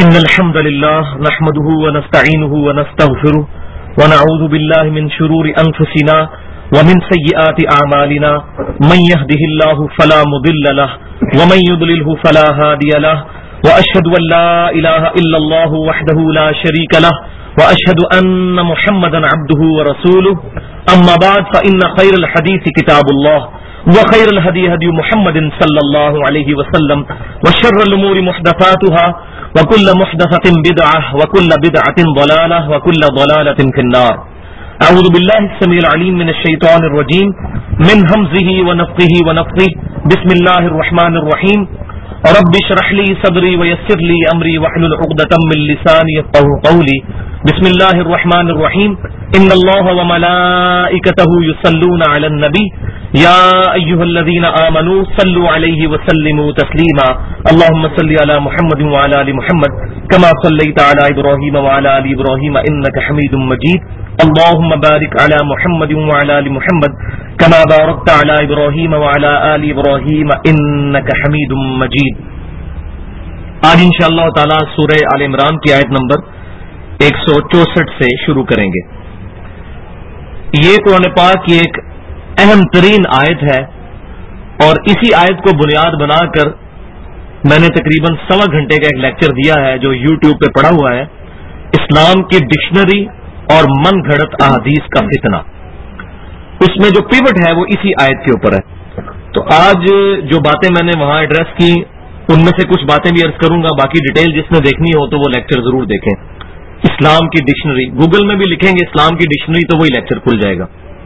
إن الحمد لله نحمده ونستعينه ونستغفره ونعوذ بالله من شرور أنفسنا ومن سيئات أعمالنا من يهده الله فلا مضل له ومن يضلله فلا هادي له وأشهد أن لا إله إلا الله وحده لا شريك له وأشهد أن محمدا عبده ورسوله أما بعد فإن خير الحديث كتاب الله وخير الهدي هدي محمد صلى الله عليه وسلم وشر الأمور محدثاتها وكل محدثة بدعة وكل بدعة ضلالة وكل ضلالة في النار. أعوذ بالله السميع العليم من الشيطان الرجيم من همزه ونفخه ونفثه. بسم الله الرحمن الرحيم. رب اشرح لي صدري ويسر لي أمري واحلل عقدة من لساني يفقهوا قولي. بسم الله الرحمن الرحيم. إن الله وملائكته يصلون على النبي يا أيها الذين آمنوا صلوا عليه وسلموا تسليما. اللهم صل على محمد وعلى آل محمد كما صليت على إبراهيم وعلى آل إبراهيم إنك حميد مجيد. اللهم بارك على محمد وعلى آل محمد كما باركت على إبراهيم وعلى آل إبراهيم إنك حميد مجيد. آج انشاءاللہ تعالی سورہ آل عمران کی آیت نمبر 164 سے شروع کریں گے. یہ قرآن پاک کی ایک اہم ترین آیت ہے اور اسی آیت کو بنیاد بنا کر میں نے تقریباً 1.25 گھنٹے کا ایک لیکچر دیا ہے جو یوٹیوب پہ پڑا ہوا ہے، اسلام کی ڈکشنری اور من گھڑت احادیث کا فتنہ. اس میں جو پیوٹ ہے وہ اسی آیت کے اوپر ہے. تو آج جو باتیں میں نے وہاں ایڈریس کی ان میں سے کچھ باتیں بھی عرض کروں گا، باقی ڈیٹیل جس نے دیکھنی ہو تو وہ لیکچر ضرور دیکھیں. اسلام کی ڈکشنری گوگل میں بھی لکھیں گے اسلام کی ڈکشنری تو وہی لیکچر کھل جائے گا.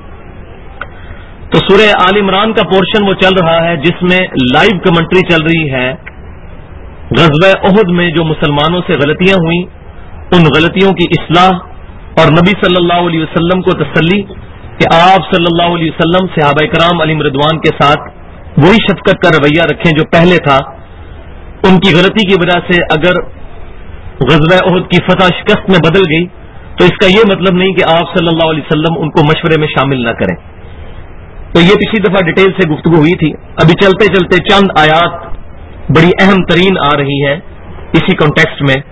تو سورہ آل عمران کا پورشن وہ چل رہا ہے جس میں لائیو کمنٹری چل رہی ہے غزوہ احد میں جو مسلمانوں سے غلطیاں ہوئیں ان غلطیوں کی اصلاح اور نبی صلی اللہ علیہ وسلم کو تسلی کہ آپ صلی اللہ علیہ وسلم صحابہ کرام علیہم رضوان کے ساتھ وہی شفقت کا رویہ رکھیں جو پہلے تھا. ان کی غلطی کی وجہ سے اگر غزوہ احد کی فتح شکست میں بدل گئی تو اس کا یہ مطلب نہیں کہ آپ صلی اللہ علیہ وسلم ان کو مشورے میں شامل نہ کریں. تو یہ پچھلی دفعہ ڈیٹیل سے گفتگو ہوئی تھی. ابھی چلتے چلتے چند آیات بڑی اہم ترین آ رہی ہیں اسی کانٹیکسٹ میں،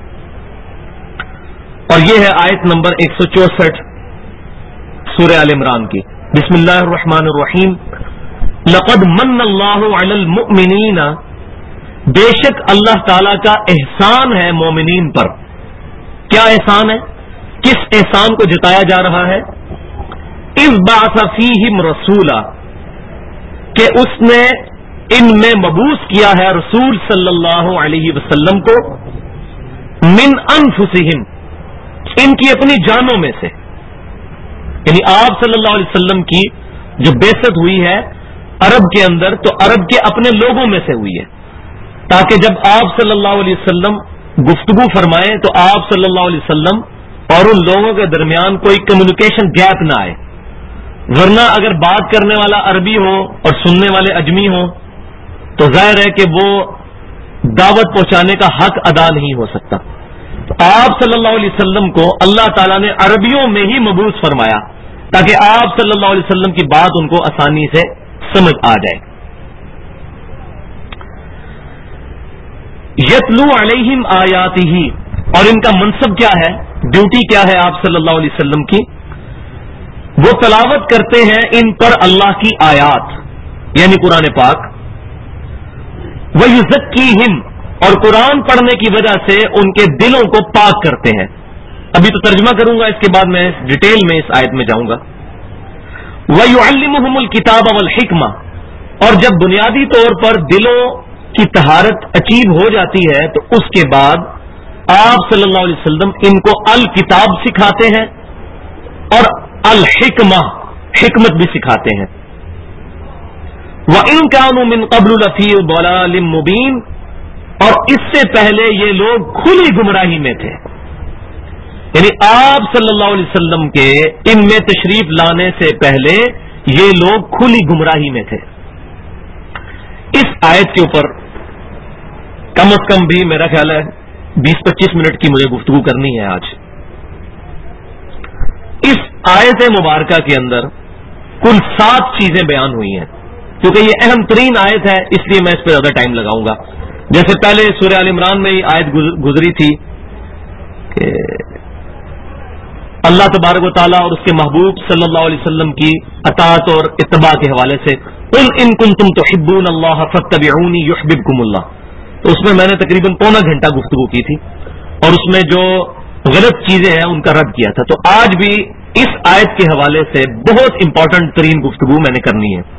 اور یہ ہے آیت نمبر 164 سورہ آل عمران کی. بسم اللہ الرحمن الرحیم. لقد من اللہ علی المؤمنین، بے شک اللہ تعالی کا احسان ہے مومنین پر. کیا احسان ہے؟ کس احسان کو جتایا جا رہا ہے؟ اذ بعث فیہم رسولا، کہ اس نے ان میں مبعوث کیا ہے رسول صلی اللہ علیہ وسلم کو، من انفسہم، ان کی اپنی جانوں میں سے. یعنی آپ صلی اللہ علیہ وسلم کی جو بعثت ہوئی ہے عرب کے اندر تو عرب کے اپنے لوگوں میں سے ہوئی ہے، تاکہ جب آپ صلی اللہ علیہ وسلم گفتگو فرمائیں تو آپ صلی اللہ علیہ وسلم اور ان لوگوں کے درمیان کوئی کمیونیکیشن گیپ نہ آئے. ورنہ اگر بات کرنے والا عربی ہو اور سننے والے اجمی ہوں تو ظاہر ہے کہ وہ دعوت پہنچانے کا حق ادا نہیں ہو سکتا. تو آپ صلی اللہ علیہ وسلم کو اللہ تعالیٰ نے عربیوں میں ہی مبعوث فرمایا تاکہ آپ صلی اللہ علیہ وسلم کی بات ان کو آسانی سے سمجھ آ جائے. یتلو علیہم آیاتہ، اور ان کا منصب کیا ہے، ڈیوٹی کیا ہے آپ صلی اللہ علیہ وسلم کی؟ وہ تلاوت کرتے ہیں ان پر اللہ کی آیات یعنی قرآن پاک. وَيُزَكِّيهِمْ، اور قرآن پڑھنے کی وجہ سے ان کے دلوں کو پاک کرتے ہیں. ابھی تو ترجمہ کروں گا، اس کے بعد میں ڈیٹیل میں اس آیت میں جاؤں گا. وَيُعَلِّمُهُمُ الْكِتَابَ وَالْحِكْمَةَ، اور جب بنیادی طور پر دلوں کی طہارت اچیو ہو جاتی ہے تو اس کے بعد آپ صلی اللہ علیہ وسلم ان کو الکتاب سکھاتے ہیں اور الحکمہ، حکمت بھی سکھاتے ہیں. وَإِن كَانُوا مِن قَبْلُ لَفِي ضَلَالٍ مُبِينٍ، اور اس سے پہلے یہ لوگ کھلی گمراہی میں تھے. یعنی آپ صلی اللہ علیہ وسلم کے ان میں تشریف لانے سے پہلے یہ لوگ کھلی گمراہی میں تھے. اس آیت کے اوپر کم از کم بھی میرا خیال ہے 20-25 منٹ کی مجھے گفتگو کرنی ہے آج. اس آیت مبارکہ کے اندر کل 7 چیزیں بیان ہوئی ہیں. کیونکہ یہ اہم ترین آیت ہے اس لیے میں اس پہ زیادہ ٹائم لگاؤں گا. جیسے پہلے سورہ آل عمران میں یہ آیت گزری تھی کہ اللہ تبارک و تعالیٰ اور اس کے محبوب صلی اللہ علیہ وسلم کی اطاعت اور اتباع کے حوالے سے قل ان کنتم تحبون اللہ فاتبعونی یحببکم اللہ، تو اس میں نے تقریباً پونا گھنٹہ گفتگو کی تھی اور اس میں جو غلط چیزیں ہیں ان کا رد کیا تھا. تو آج بھی اس آیت کے حوالے سے بہت امپورٹنٹ ترین گفتگو میں نے کرنی ہے.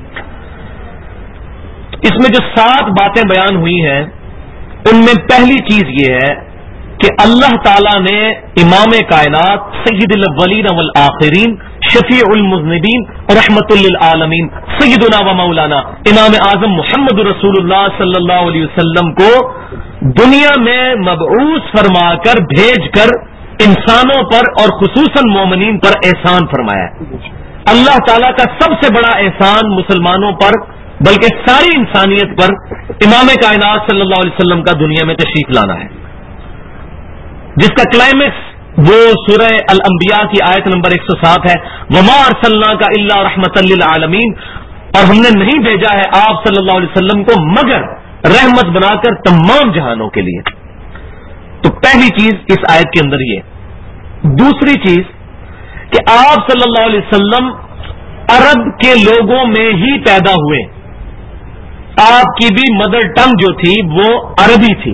اس میں جو 7 باتیں بیان ہوئی ہیں ان میں پہلی چیز یہ ہے کہ اللہ تعالیٰ نے امام کائنات سید الاولین والآخرین شفیع المذنبین رحمت للعالمین سیدنا و مولانا امام اعظم محمد رسول اللہ صلی اللہ علیہ وسلم کو دنیا میں مبعوث فرما کر بھیج کر انسانوں پر اور خصوصاً مومنین پر احسان فرمایا ہے. اللہ تعالیٰ کا سب سے بڑا احسان مسلمانوں پر بلکہ ساری انسانیت پر امام کائنات صلی اللہ علیہ وسلم کا دنیا میں تشریف لانا ہے، جس کا کلائمیکس وہ سورہ الانبیاء کی آیت نمبر 107 ہے، وما ارسلناک الا رحمۃ للعالمین، اور ہم نے نہیں بھیجا ہے آپ صلی اللہ علیہ وسلم کو مگر رحمت بنا کر تمام جہانوں کے لیے. تو پہلی چیز اس آیت کے اندر یہ. دوسری چیز کہ آپ صلی اللہ علیہ وسلم عرب کے لوگوں میں ہی پیدا ہوئے، آپ کی بھی مدر ٹنگ جو تھی وہ عربی تھی.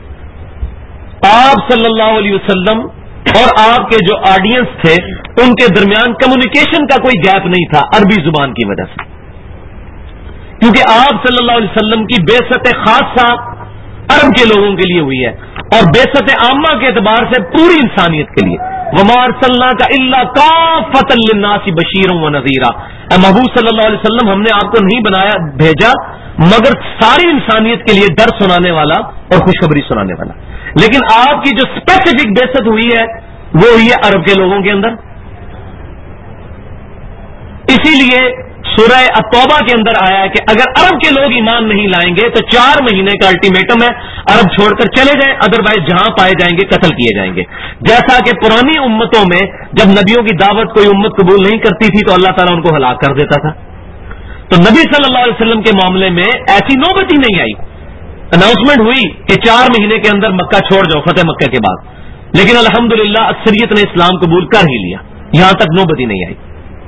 آپ صلی اللہ علیہ وسلم اور آپ کے جو آڈینس تھے ان کے درمیان کمیونیکیشن کا کوئی گیپ نہیں تھا عربی زبان کی وجہ سے، کیونکہ آپ صلی اللہ علیہ وسلم کی بعثت خاصہ عرب کے لوگوں کے لیے ہوئی ہے اور بعثت عامہ کے اعتبار سے پوری انسانیت کے لیے. وما ارسلناک الا کافۃ للناس بشیرا ونذیرا، اے محبوب صلی اللہ علیہ وسلم ہم نے آپ کو نہیں بنایا بھیجا مگر ساری انسانیت کے لیے ڈر سنانے والا اور خوشخبری سنانے والا. لیکن آپ کی جو اسپیسیفک بعثت ہوئی ہے وہ ہوئی ہے عرب کے لوگوں کے اندر. اسی لیے سورہ التوبہ کے اندر آیا ہے کہ اگر عرب کے لوگ ایمان نہیں لائیں گے تو 4 مہینے کا الٹیمیٹم ہے، عرب چھوڑ کر چلے جائیں، ادروائز جہاں پائے جائیں گے قتل کیے جائیں گے. جیسا کہ پرانی امتوں میں جب نبیوں کی دعوت کوئی امت قبول نہیں کرتی تھی تو اللہ تعالیٰ ان کو ہلاک کر دیتا تھا. تو نبی صلی اللہ علیہ وسلم کے معاملے میں ایسی نوبت ہی نہیں آئی. اناؤنسمنٹ ہوئی کہ 4 مہینے کے اندر مکہ چھوڑ جاؤ فتح مکہ کے بعد، لیکن الحمدللہ اکثریت نے اسلام قبول کر ہی لیا، یہاں تک نوبت ہی نہیں آئی.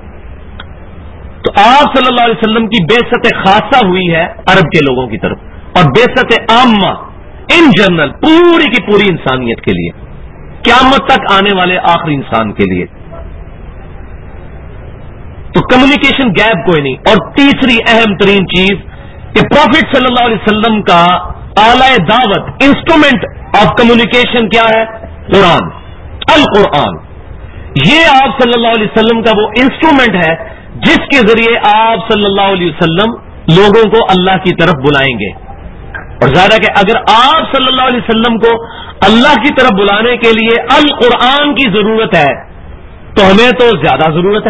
تو آپ صلی اللہ علیہ وسلم کی بعثت خاصہ ہوئی ہے عرب کے لوگوں کی طرف اور بعثت عامہ ان جنرل پوری کی پوری انسانیت کے لیے، قیامت تک آنے والے آخری انسان کے لیے. تو کمیونیکیشن گیپ کوئی نہیں. اور تیسری اہم ترین چیز کہ پروفٹ صلی اللہ علیہ وسلم کا اعلی دعوت انسٹرومنٹ آف کمیونیکیشن کیا ہے؟ قرآن، القرآن. یہ آپ صلی اللہ علیہ وسلم کا وہ انسٹرومنٹ ہے جس کے ذریعے آپ صلی اللہ علیہ وسلم لوگوں کو اللہ کی طرف بلائیں گے. اور ظاہر ہے کہ اگر آپ صلی اللہ علیہ وسلم کو اللہ کی طرف بلانے کے لیے القرآن کی ضرورت ہے تو ہمیں تو زیادہ ضرورت ہے.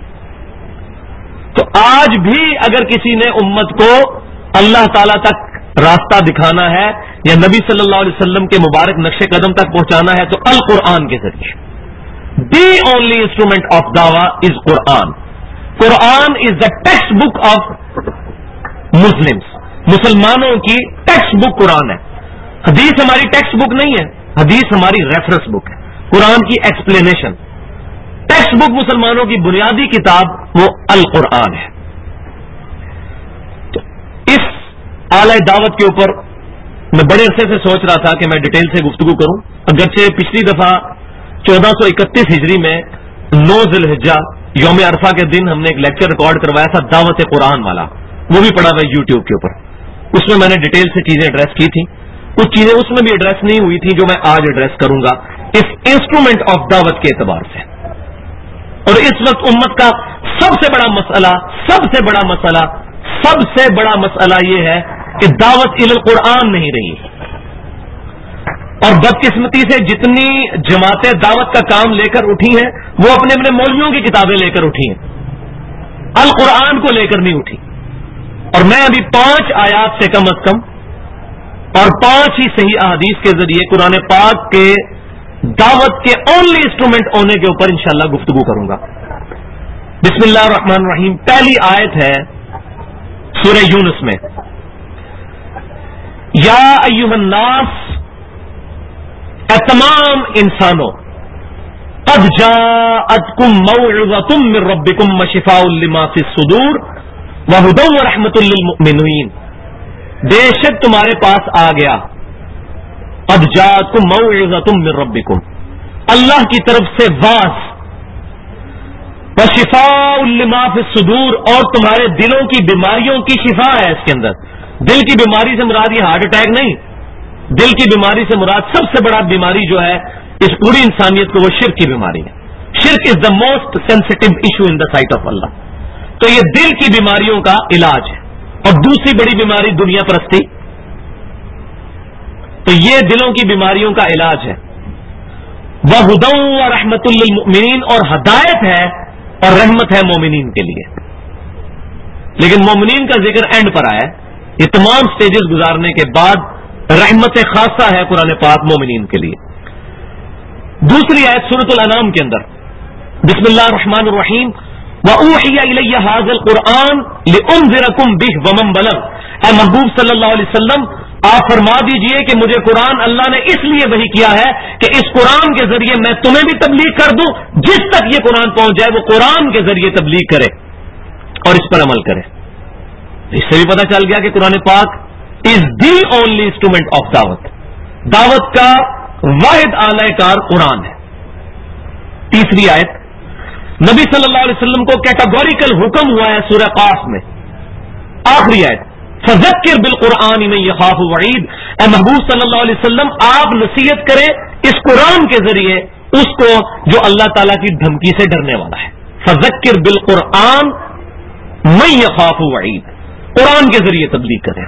تو آج بھی اگر کسی نے امت کو اللہ تعالی تک راستہ دکھانا ہے یا نبی صلی اللہ علیہ وسلم کے مبارک نقش قدم تک پہنچانا ہے تو القرآن کے ذریعے. دی اونلی انسٹرومنٹ آف دعویٰ is Quran. Quran is the textbook of Muslims. مسلمانوں کی ٹیکسٹ بک قرآن ہے. حدیث ہماری ٹیکسٹ بک نہیں ہے، حدیث ہماری ریفرنس بک ہے، قرآن کی ایکسپلینیشن. ٹیکسٹ بک مسلمانوں کی بنیادی کتاب وہ القرآن ہے. تو اس اعلی دعوت کے اوپر میں بڑے عرصے سے سوچ رہا تھا کہ میں ڈیٹیل سے گفتگو کروں، اگرچہ پچھلی دفعہ 1431 ہجری میں 9 ذی الحجہ یوم عرفہ کے دن ہم نے ایک لیکچر ریکارڈ کروایا تھا دعوت قرآن والا، وہ بھی پڑا ہوا ہے یوٹیوب کے اوپر. اس میں نے ڈیٹیل سے چیزیں ایڈریس کی تھی. کچھ چیزیں اس میں بھی ایڈریس نہیں ہوئی تھی جو میں آج ایڈریس کروں گا اس انسٹرومنٹ آف دعوت کے اعتبار سے. اور اس وقت امت کا سب سے بڑا مسئلہ یہ ہے کہ دعوت الی القرآن نہیں رہی. اور بدقسمتی سے جتنی جماعتیں دعوت کا کام لے کر اٹھی ہیں وہ اپنے اپنے مولویوں کی کتابیں لے کر اٹھی ہیں، القرآن کو لے کر نہیں اٹھی. اور میں ابھی 5 آیات سے کم از کم اور 5 ہی صحیح احادیث کے ذریعے قرآن پاک کے دعوت کے اونلی انسٹرومنٹ ہونے کے اوپر انشاءاللہ گفتگو کروں گا. بسم اللہ الرحمن الرحیم. پہلی آیت ہے سورہ یونس میں، یا ایھا الناس، اے تمام انسانوں، قد جاءتکم موعظۃ من ربکم وشفاء لما فی الصدور وہدی ورحمۃ للمؤمنین، بے شک تمہارے پاس آ گیا، قد جاءتکم موعظۃ من ربکم، اللہ کی طرف سے واعظ، وشفاء لما فی الصدور، اور تمہارے دلوں کی بیماریوں کی شفا ہے اس کے اندر۔ دل کی بیماری سے مراد یہ ہارٹ اٹیک نہیں، دل کی بیماری سے مراد سب سے بڑا بیماری جو ہے اس پوری انسانیت کو، وہ شرک کی بیماری ہے۔ شرک is the most sensitive issue in the sight of Allah. تو یہ دل کی بیماریوں کا علاج ہے۔ اور دوسری بڑی بیماری دنیا پرستی، تو یہ دلوں کی بیماریوں کا علاج ہے۔ وَهُدًى وَرَحْمَةٌ لِّلْمُؤْمِنِينَ، اور ہدایت ہے اور رحمت ہے مومنین کے لیے۔ لیکن مومنین کا ذکر اینڈ پر آیا ہے، یہ تمام سٹیجز گزارنے کے بعد رحمت خاصہ ہے قرآن پاک مومنین کے لیے۔ دوسری آیت سورۃ الانعام کے اندر، بسم اللہ الرحمن الرحیم، وَأُوحِيَ إِلَيَّ هَذَا الْقُرْآنُ لِأُنذِرَكُم بِهِ وَمَن بَلَغَ، اے محبوب صلی اللہ علیہ وسلم آپ فرما دیجئے کہ مجھے قرآن اللہ نے اس لیے وحی کیا ہے کہ اس قرآن کے ذریعے میں تمہیں بھی تبلیغ کر دوں، جس تک یہ قرآن پہنچ جائے وہ قرآن کے ذریعے تبلیغ کرے اور اس پر عمل کرے۔ اس سے بھی پتہ چل گیا کہ قرآن پاک is the only instrument of دعوت، دعوت کا واحد آلہ کار قرآن ہے۔ تیسری آیت، نبی صلی اللہ علیہ وسلم کو کیٹاگوریکل حکم ہوا ہے سورہ قاف میں، آخری آیت، فذکر بالقرآن من یخاف وعید، اے محبوب صلی اللہ علیہ وسلم آپ نصیحت کریں اس قرآن کے ذریعے اس کو جو اللہ تعالیٰ کی دھمکی سے ڈرنے والا ہے۔ فذکر بالقرآن من یخاف وعید، قرآن کے ذریعے تبلیغ کریں۔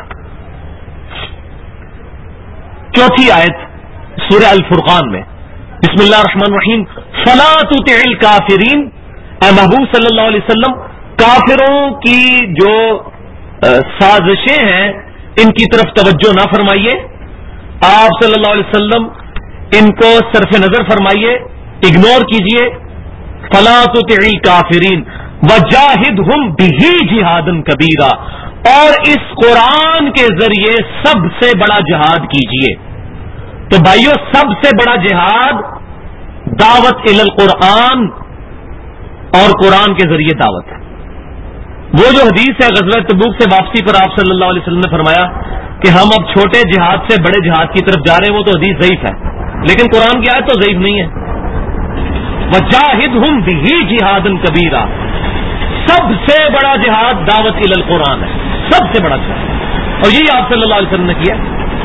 چوتھی آیت سورہ الفرقان میں، بسم اللہ الرحمن الرحیم، فلا تطع الکافرین، اے محبوب صلی اللہ علیہ وسلم کافروں کی جو سازشیں ہیں ان کی طرف توجہ نہ فرمائیے، آپ صلی اللہ علیہ وسلم ان کو صرف نظر فرمائیے، اگنور کیجئے۔ فلا تطع الکافرین وجاہدہم بہ جہادا کبیرا، اور اس قرآن کے ذریعے سب سے بڑا جہاد کیجئے۔ تو بھائیو، سب سے بڑا جہاد دعوت الی القرآن اور قرآن کے ذریعے دعوت ہے۔ وہ جو حدیث ہے غزوہ تبوک سے واپسی پر آپ صلی اللہ علیہ وسلم نے فرمایا کہ ہم اب چھوٹے جہاد سے بڑے جہاد کی طرف جا رہے ہیں، وہ تو حدیث ضعیف ہے، لیکن قرآن کی آیت تو ضعیف نہیں ہے۔ وجاہدہم بہ جہادا کبیرا، سب سے بڑا جہاد دعوت الی القرآن ہے، سب سے بڑا جہاد، اور یہی آپ صلی اللہ علیہ وسلم نے کیا۔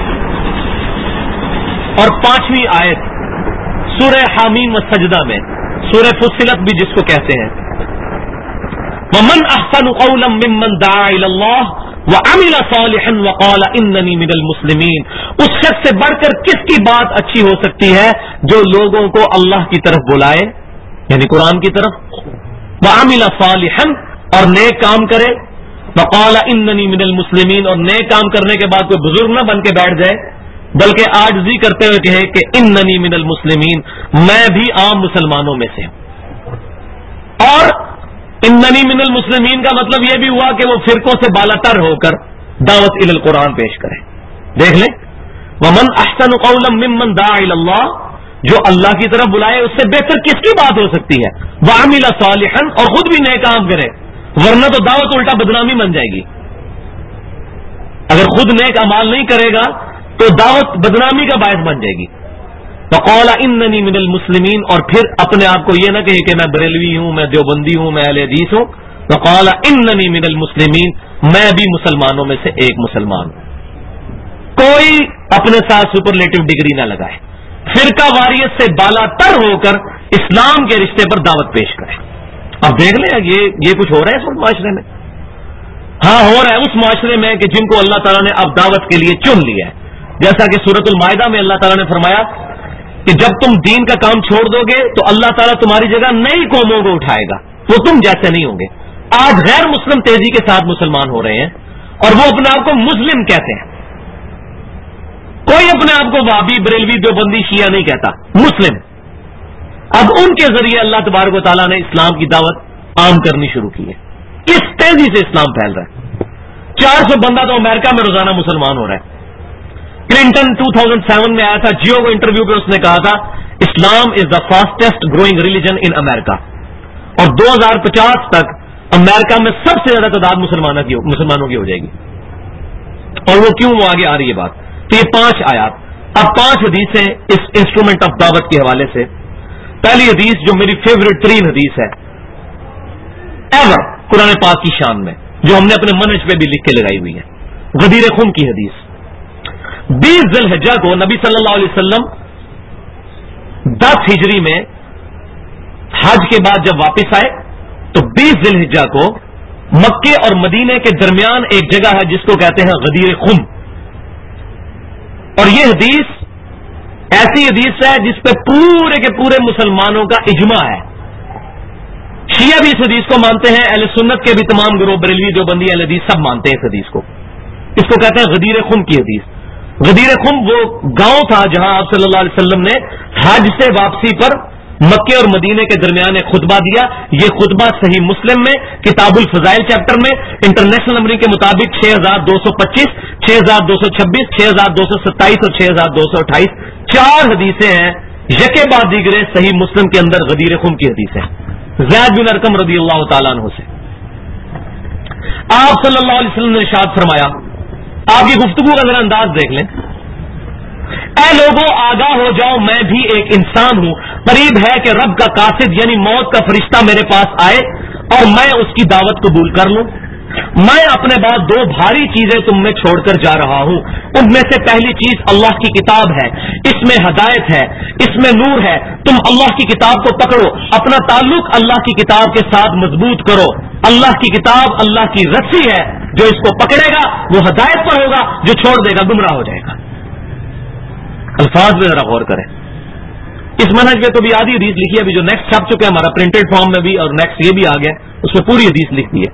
اور پانچویں آیت سورہ حامیم والسجدہ میں، سورہ فصلت بھی جس کو کہتے ہیں، وَمَنْ أَحْسَنُ قَوْلًا مِّمَّنْ دَعَا إِلَى اللَّهِ وَعَمِلَ صَالِحًا وَقَالَ إِنَّنِي مِنَ الْمُسْلِمِينَ، اس شخص سے بڑھ کر کس کی بات اچھی ہو سکتی ہے جو لوگوں کو اللہ کی طرف بلائے، یعنی قرآن کی طرف، وَعَمِلَ صَالِحًا اور نیک کام کرے، وَقَالَ إِنَّنِي مِنَ الْمُسْلِمِينَ اور نیک کام کرنے کے بعد کوئی بزرگ نہ بن کے بیٹھ جائے، بلکہ عاجزی کرتے ہوئے کہے کہ إِنَّنِي مِنَ الْمُسْلِمِينَ، میں بھی عام مسلمانوں میں سے ہوں۔ اور اننی من المسلمین کا مطلب یہ بھی ہوا کہ وہ فرقوں سے بالا تر ہو کر دعوت الی القرآن پیش کرے۔ دیکھ لیں، ومن احسن قولا ممن دعا الی اللہ، جو اللہ کی طرف بلائے اس سے بہتر کس کی بات ہو سکتی ہے، وعمل صالحا اور خود بھی نیک کام کرے، ورنہ تو دعوت الٹا بدنامی بن جائے گی۔ اگر خود نیک اعمال نہیں کرے گا تو دعوت بدنامی کا باعث بن جائے گی۔ وقال اننی من المسلمین، اور پھر اپنے آپ کو یہ نہ کہے کہ میں بریلوی ہوں، میں دیوبندی ہوں، میں اہل حدیث ہوں۔ وقال اننی من المسلمین، میں بھی مسلمانوں میں سے ایک مسلمان ہوں۔ کوئی اپنے ساتھ سپرلیٹو ڈگری نہ لگائے، فرقہ واریت سے بالا تر ہو کر اسلام کے رشتے پر دعوت پیش کرے۔ اب دیکھ لیں یہ کچھ ہو رہا ہے اس معاشرے میں، ہاں ہو رہا ہے اس معاشرے میں کہ جن کو اللہ تعالیٰ نے اب دعوت کے لیے چن لیا ہے، جیسا کہ سورۃ المائدہ میں اللہ تعالیٰ نے فرمایا کہ جب تم دین کا کام چھوڑ دو گے تو اللہ تعالیٰ تمہاری جگہ نئی قوموں کو اٹھائے گا، وہ تم جیسے نہیں ہوں گے۔ آج غیر مسلم تیزی کے ساتھ مسلمان ہو رہے ہیں اور وہ اپنے آپ کو مسلم کہتے ہیں، کوئی اپنے آپ کو وہابی، بریلوی، دیوبندی، شیعہ نہیں کہتا، مسلم۔ اب ان کے ذریعے اللہ تبارک و تعالیٰ نے اسلام کی دعوت عام کرنی شروع کی ہے۔ کس تیزی سے اسلام پھیل رہا ہے، 400 بندہ تو امریکہ میں روزانہ مسلمان ہو رہا ہے، کلنٹن 2007 میں آیا تھا، جیو کو انٹرویو پہ اس نے کہا تھا Islam is the fastest growing religion in America, اور 2050 تک امریکہ میں سب سے زیادہ تعداد مسلمانوں کی ہو جائے گی. اور وہ کیوں، وہ آگے آ رہی ہے بات. تو یہ 5 آیات. اب 5 حدیثیں اس انسٹرومنٹ آف دعوت کے حوالے سے. پہلی حدیث جو میری فیوریٹ ترین حدیث ہے ایور قرآن پاک کی شان میں، جو ہم نے اپنے منہج پہ بھی لکھ کے لگائی ہوئی ہے، غدیر خم کی حدیث. 20 ذی الحجہ کو نبی صلی اللہ علیہ وسلم 10 ہجری میں حج کے بعد جب واپس آئے تو 20 ذی الحجہ کو مکے اور مدینے کے درمیان ایک جگہ ہے جس کو کہتے ہیں غدیر خم. اور یہ حدیث ایسی حدیث ہے جس پہ پورے کے پورے مسلمانوں کا اجماع ہے. شیعہ بھی اس حدیث کو مانتے ہیں، اہل سنت کے بھی تمام گروہ، بریلوی دیوبندی اہل حدیث سب مانتے ہیں اس حدیث کو. اس کو کہتے ہیں غدیر خم کی حدیث. غدیر خم وہ گاؤں تھا جہاں آپ صلی اللہ علیہ وسلم نے حج سے واپسی پر مکے اور مدینے کے درمیان ایک خطبہ دیا. یہ خطبہ صحیح مسلم میں کتاب الفضائل چیپٹر میں انٹرنیشنل نمبرنگ کے مطابق 6225، 6226، 6227 اور 6228 4 حدیثیں ہیں. یکے بعد دیگرے صحیح مسلم کے اندر غدیر خم کی حدیث ہے زید بن ارقم رضی اللہ تعالیٰ عنہ سے. آپ صلی اللہ علیہ وسلم نے ارشاد فرمایا، آپ کی گفتگو کا ذرا انداز دیکھ لیں. اے لوگوں آگاہ ہو جاؤ، میں بھی ایک انسان ہوں. قریب ہے کہ رب کا قاصد یعنی موت کا فرشتہ میرے پاس آئے اور میں اس کی دعوت قبول کر لوں. میں اپنے بعد 2 بھاری چیزیں تم میں چھوڑ کر جا رہا ہوں. ان میں سے پہلی چیز اللہ کی کتاب ہے، اس میں ہدایت ہے، اس میں نور ہے. تم اللہ کی کتاب کو پکڑو، اپنا تعلق اللہ کی کتاب کے ساتھ مضبوط کرو. اللہ کی کتاب اللہ کی رسی ہے، جو اس کو پکڑے گا وہ ہدایت پر ہوگا، جو چھوڑ دے گا گمراہ ہو جائے گا. الفاظ میں ذرا غور کریں. اس منہج میں تو بھی آدھی حدیث لکھی ہے، ابھی جو نیکسٹ چھپ چکے ہیں ہمارا پرنٹڈ فارم میں بھی، اور نیکسٹ یہ بھی آ گیا، اس میں پوری حدیث لکھ دی ہے.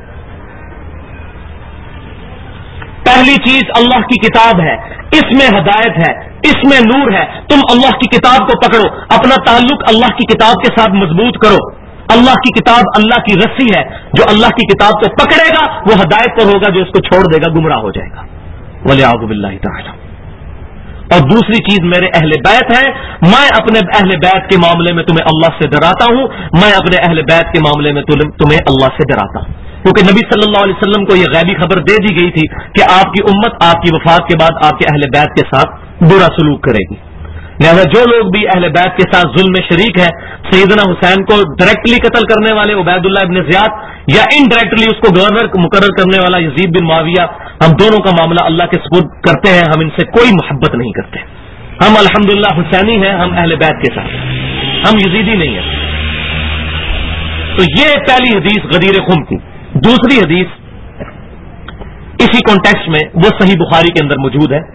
پہلی چیز اللہ کی کتاب ہے، اس میں ہدایت ہے، اس میں نور ہے. تم اللہ کی کتاب کو پکڑو، اپنا تعلق اللہ کی کتاب کے ساتھ مضبوط کرو. اللہ کی کتاب اللہ کی رسی ہے، جو اللہ کی کتاب کو پکڑے گا وہ ہدایت پر ہوگا، جو اس کو چھوڑ دے گا گمراہ ہو جائے گا. وَلِعَوْذُ بِاللَّهِ تَعَالَى. اور دوسری چیز میرے اہل بیت ہیں، میں اپنے اہل بیت کے معاملے میں تمہیں اللہ سے ڈراتا ہوں. میں اپنے اہل بیت کے معاملے میں تمہیں اللہ سے ڈراتا ہوں، کیونکہ نبی صلی اللہ علیہ وسلم کو یہ غیبی خبر دے دی گئی تھی کہ آپ کی امت آپ کی وفات کے بعد آپ کے اہل بیت کے ساتھ برا سلوک کرے گی. لہذا جو لوگ بھی اہل بیت کے ساتھ ظلم میں شریک ہیں، سیدنا حسین کو ڈائریکٹلی قتل کرنے والے عبید اللہ ابن زیاد یا انڈائریکٹلی اس کو گورنر مقرر کرنے والا یزید بن معاویہ، ہم دونوں کا معاملہ اللہ کے سپرد کرتے ہیں. ہم ان سے کوئی محبت نہیں کرتے. ہم الحمدللہ حسینی ہیں، ہم اہل بیت کے ساتھ، ہم یزیدی نہیں ہیں. تو یہ پہلی حدیث غدیر خم کی. دوسری حدیث اسی کانٹیکسٹ میں وہ صحیح بخاری کے اندر موجود ہے.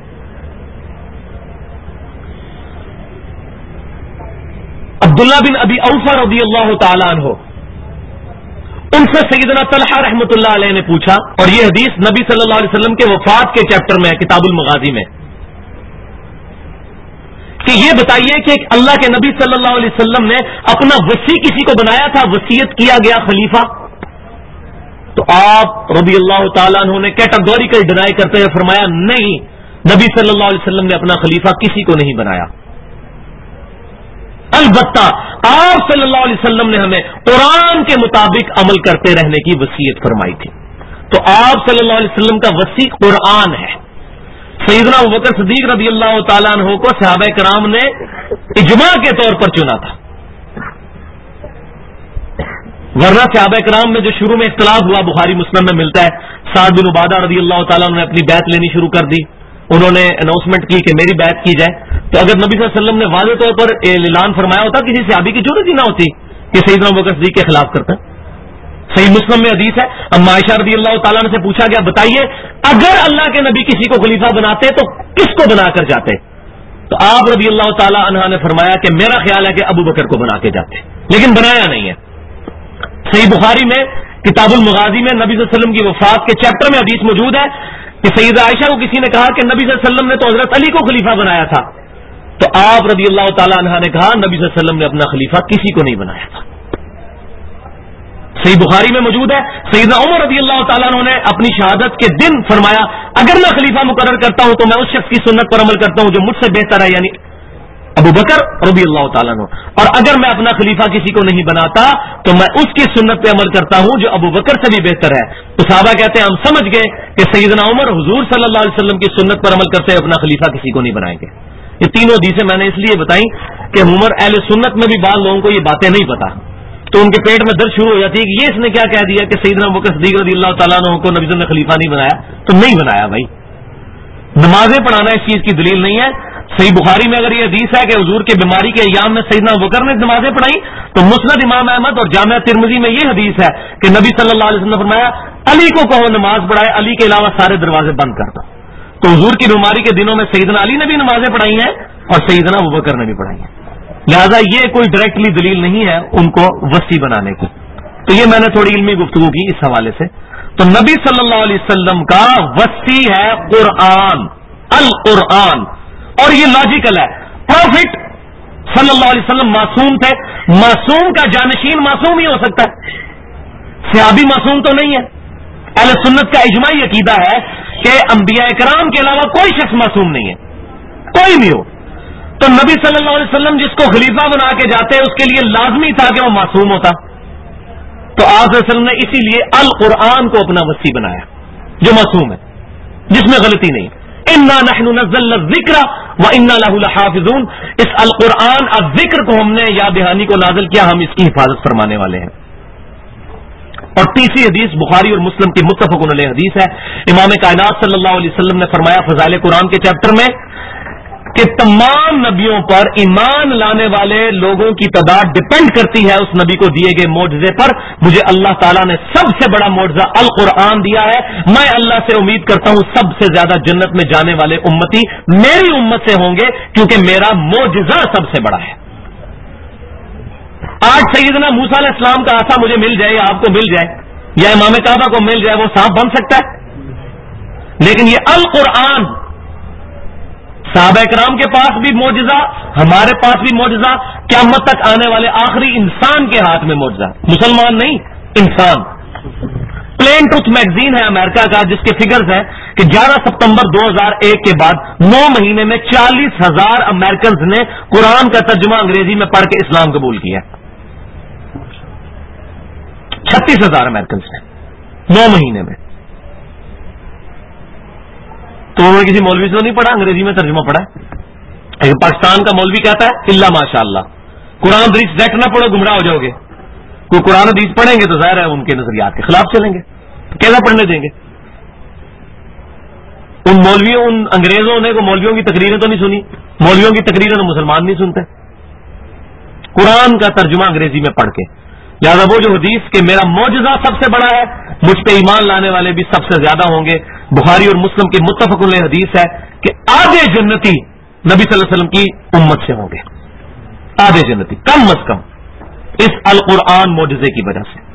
عبداللہ بن ابی اوفا رضی اللہ تعالی عنہ، ان سے سیدنا طلحہ رحمۃ اللہ علیہ نے پوچھا، اور یہ حدیث نبی صلی اللہ علیہ وسلم کے وفات کے چیپٹر میں ہے کتاب المغازی میں، کہ یہ بتائیے کہ اللہ کے نبی صلی اللہ علیہ وسلم نے اپنا وصی کسی کو بنایا تھا، وصیت کیا گیا خلیفہ؟ تو آپ رضی اللہ تعالیٰ عنہ نے کیٹاگوریکل ڈینائی کرتے ہوئے فرمایا نہیں، نبی صلی اللہ علیہ وسلم نے اپنا خلیفہ کسی کو نہیں بنایا. البتہ آپ صلی اللہ علیہ وسلم نے ہمیں قرآن کے مطابق عمل کرتے رہنے کی وصیت فرمائی تھی. تو آپ صلی اللہ علیہ وسلم کا وصی قرآن ہے. سیدنا ابوبکر صدیق رضی اللہ تعالیٰ عنہ کو صحابہ کرام نے اجماع کے طور پر چنا تھا، ورنہ صحابہ کرام میں جو شروع میں اختلاف ہوا بخاری مسلم میں ملتا ہے، سعد بن عبادہ رضی اللہ تعالیٰ عنہ نے اپنی بیعت لینی شروع کر دی. انہوں نے اناؤنسمنٹ کی کہ میری بیعت کی جائے. تو اگر نبی صلی اللہ علیہ وسلم نے واضح طور پر اعلان فرمایا ہوتا، کسی صحابی کی ضرورت ہی نہ ہوتی کہ سیدنا ابوبکر صدیق کے خلاف کرتا. صحیح مسلم میں حدیث ہے، اما عائشہ رضی اللہ تعالیٰ عنہ سے پوچھا گیا بتائیے اگر اللہ کے نبی کسی کو خلیفہ بناتے تو کس کو بنا کر جاتے؟ تو آپ رضی اللہ تعالیٰ عنہ نے فرمایا کہ میرا خیال ہے کہ ابو بکر کو بنا کے جاتے، لیکن بنایا نہیں ہے. صحیح بخاری میں کتاب المغازی میں نبی صلی اللہ علیہ وسلم کی وفات کے چیپٹر میں حدیث موجود ہے کہ سیدہ عائشہ کو کسی نے کہا کہ نبی صلی اللہ علیہ وسلم نے تو حضرت علی کو خلیفہ بنایا تھا. تو آپ رضی اللہ تعالیٰ عنہ نے کہا نبی صلی اللہ علیہ وسلم نے اپنا خلیفہ کسی کو نہیں بنایا تھا. صحیح بخاری میں موجود ہے، سیدنا عمر رضی اللہ تعالیٰ عنہ نے اپنی شہادت کے دن فرمایا اگر میں خلیفہ مقرر کرتا ہوں تو میں اس شخص کی سنت پر عمل کرتا ہوں جو مجھ سے بہتر ہے، یعنی ابو بکر رضی اللہ تعالیٰ عنہ، اور اگر میں اپنا خلیفہ کسی کو نہیں بناتا تو میں اس کی سنت پہ عمل کرتا ہوں جو ابو بکر سے بھی بہتر ہے۔ تو صحابہ کہتے ہیں ہم سمجھ گئے کہ سیدنا عمر حضور صلی اللہ علیہ وسلم کی سنت پر عمل کرتے ہوئے اپنا خلیفہ کسی کو نہیں بنائیں گے۔ یہ تینوں حدیثیں میں نے اس لیے بتائیں کہ عمر اہل سنت میں بھی بعض لوگوں کو یہ باتیں نہیں پتا، تو ان کے پیٹ میں درد شروع ہو جاتی ہے کہ یہ اس نے کیا کہہ دیا کہ سیدنا ابو بکر صدیق رضی اللہ تعالیٰ عنہ کو نبی صلی اللہ علیہ وسلم نے خلیفہ نہیں بنایا۔ تو نہیں بنایا بھائی، نمازیں پڑھانا اس چیز کی دلیل نہیں ہے۔ صحیح بخاری میں اگر یہ حدیث ہے کہ حضور کے بیماری کے ایام میں سیدنا ابو بکر نے نمازیں پڑھائی، تو مسند امام احمد اور جامعہ ترمذی میں یہ حدیث ہے کہ نبی صلی اللہ علیہ وسلم نے فرمایا علی کو کہو نماز پڑھائے، علی کے علاوہ سارے دروازے بند کر دو۔ تو حضور کی بیماری کے دنوں میں سیدنا علی نے بھی نمازیں پڑھائی ہیں اور سیدنا ابو بکر نے بھی پڑھائی ہیں، لہذا یہ کوئی ڈائریکٹلی دلیل نہیں ہے ان کو وسیع بنانے کی۔ تو یہ میں نے تھوڑی علمی گفتگو کی اس حوالے سے۔ تو نبی صلی اللہ علیہ وسلم کا وسیع ہے قرآن، القرآن، اور یہ لاجیکل ہے۔ پروفٹ صلی اللہ علیہ وسلم معصوم تھے، معصوم کا جانشین معصوم ہی ہو سکتا ہے، صحابی معصوم تو نہیں ہے۔ اہل سنت کا اجماعی عقیدہ ہے کہ انبیاء کرام کے علاوہ کوئی شخص معصوم نہیں ہے، کوئی بھی ہو۔ تو نبی صلی اللہ علیہ وسلم جس کو خلیفہ بنا کے جاتے اس کے لیے لازمی تھا کہ وہ معصوم ہوتا، تو آپ صلی اللہ علیہ وسلم نے اسی لیے القرآن کو اپنا وسیع بنایا جو معصوم ہے، جس میں غلطی نہیں۔ انا نحن نزلنا الذکر وانا له لحافظون، اس القرآن الذکر کو ہم نے یاد دہانی کو نازل کیا، ہم اس کی حفاظت فرمانے والے ہیں۔ اور تیسری حدیث بخاری اور مسلم کی متفق علیہ حدیث ہے، امام کائنات صلی اللہ علیہ وسلم نے فرمایا فضائل قرآن کے چیپٹر میں کہ تمام نبیوں پر ایمان لانے والے لوگوں کی تعداد ڈپینڈ کرتی ہے اس نبی کو دیے گئے معجزے پر۔ مجھے اللہ تعالیٰ نے سب سے بڑا معجزہ القرآن دیا ہے، میں اللہ سے امید کرتا ہوں سب سے زیادہ جنت میں جانے والے امتی میری امت سے ہوں گے، کیونکہ میرا معجزہ سب سے بڑا ہے۔ آج سیدنا موسیٰ علیہ السلام کا عصا مجھے مل جائے یا آپ کو مل جائے یا امام کعبہ کو مل جائے، وہ سانپ بن سکتا ہے؟ لیکن یہ القرآن، صحابہ کرام کے پاس بھی معجزہ، ہمارے پاس بھی معجزہ، قیامت تک آنے والے آخری انسان کے ہاتھ میں معجزہ، مسلمان نہیں انسان۔ پلین ٹروتھ میگزین ہے امریکہ کا، جس کے فگرز ہیں کہ 11 ستمبر 2001 کے بعد 9 مہینے میں 40,000 امریکنز نے قرآن کا ترجمہ انگریزی میں پڑھ کے اسلام قبول کیا۔ 36,000 امریکنز نے 9 مہینے میں۔ تو انہوں نے کسی مولوی سے تو نہیں پڑھا، انگریزی میں ترجمہ پڑھا ہے۔ پاکستان کا مولوی کہتا ہے اللہ ماشاء اللہ، قرآن حدیث ڈائریکٹ نہ پڑھو گمراہ ہو جاؤ گے۔ کوئی قرآن حدیث پڑھیں گے تو ظاہر ہے ان کے نظریات کے خلاف چلیں گے، کیسا پڑھنے دیں گے؟ ان مولویوں، ان انگریزوں نے کو مولویوں کی تقریریں تو نہیں سنی، مولویوں کی تقریریں تو مسلمان نہیں سنتے، قرآن کا ترجمہ انگریزی میں پڑھ کے۔ لہٰذا وہ جو حدیث کہ میرا معجزہ سب سے بڑا ہے، مجھ پہ ایمان لانے والے بھی سب سے زیادہ ہوں گے، بخاری اور مسلم کی متفق علیہ حدیث ہے کہ آدھے جنتی نبی صلی اللہ علیہ وسلم کی امت سے ہوں گے، آدھے جنتی کم از کم اس القرآن معجزے کی وجہ سے۔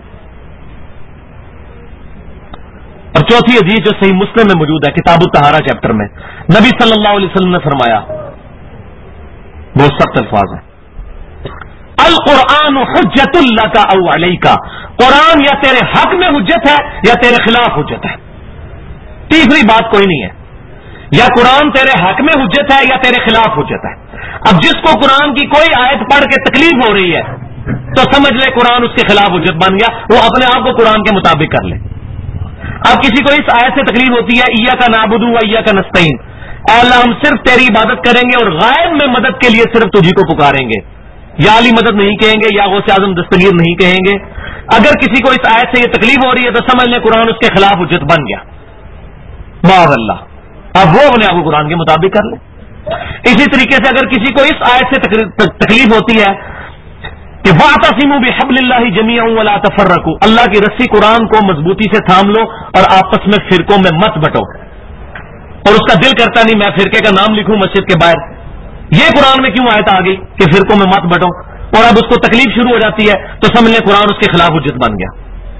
اور چوتھی حدیث جو صحیح مسلم میں موجود ہے کتاب الطہارہ چیپٹر میں، نبی صلی اللہ علیہ وسلم نے فرمایا، بہت سخت الفاظ ہیں، القرآن حجت لک او علیک، قرآن یا تیرے حق میں حجت ہے یا تیرے خلاف حجت ہے، تیسری بات کوئی نہیں ہے، یا قرآن تیرے حق میں حجت ہے یا تیرے خلاف حجت ہے۔ اب جس کو قرآن کی کوئی آیت پڑھ کے تکلیف ہو رہی ہے تو سمجھ لے قرآن اس کے خلاف حجت بن گیا، وہ اپنے آپ کو قرآن کے مطابق کر لے۔ اب کسی کو اس آیت سے تکلیف ہوتی ہے ایاک نعبد و ایاک نستعین، اے اللہ ہم صرف تیری عبادت کریں گے اور غائب میں مدد کے لیے صرف تجھی کو پکاریں گے، یا علی مدد نہیں کہیں گے یا غوث اعظم دستگیر نہیں کہیں گے۔ اگر کسی کو اس آیت سے یہ تکلیف ہو رہی ہے تو سمجھ لیں قرآن اس کے خلاف حجت بن گیا، معاذ اللہ، اب وہ اپنے آپ کو قرآن کے مطابق کر لے۔ اسی طریقے سے اگر کسی کو اس آیت سے تکلیف ہوتی ہے کہ وَاعْتَصِمُوا بِحَبْلِ اللَّهِ جَمِيعًا وَلَا تَفَرَّقُوا، اللہ کی رسی قرآن کو مضبوطی سے تھام لو اور آپس میں فرقوں میں مت بٹو، اور اس کا دل کرتا نہیں میں فرقے کا نام لکھوں مسجد کے باہر، یہ قرآن میں کیوں آیت آ گئی کہ فرقوں میں مت بٹو، اور اب اس کو تکلیف شروع ہو جاتی ہے تو سمجھ لیں قرآن اس کے خلاف حجت بن گیا۔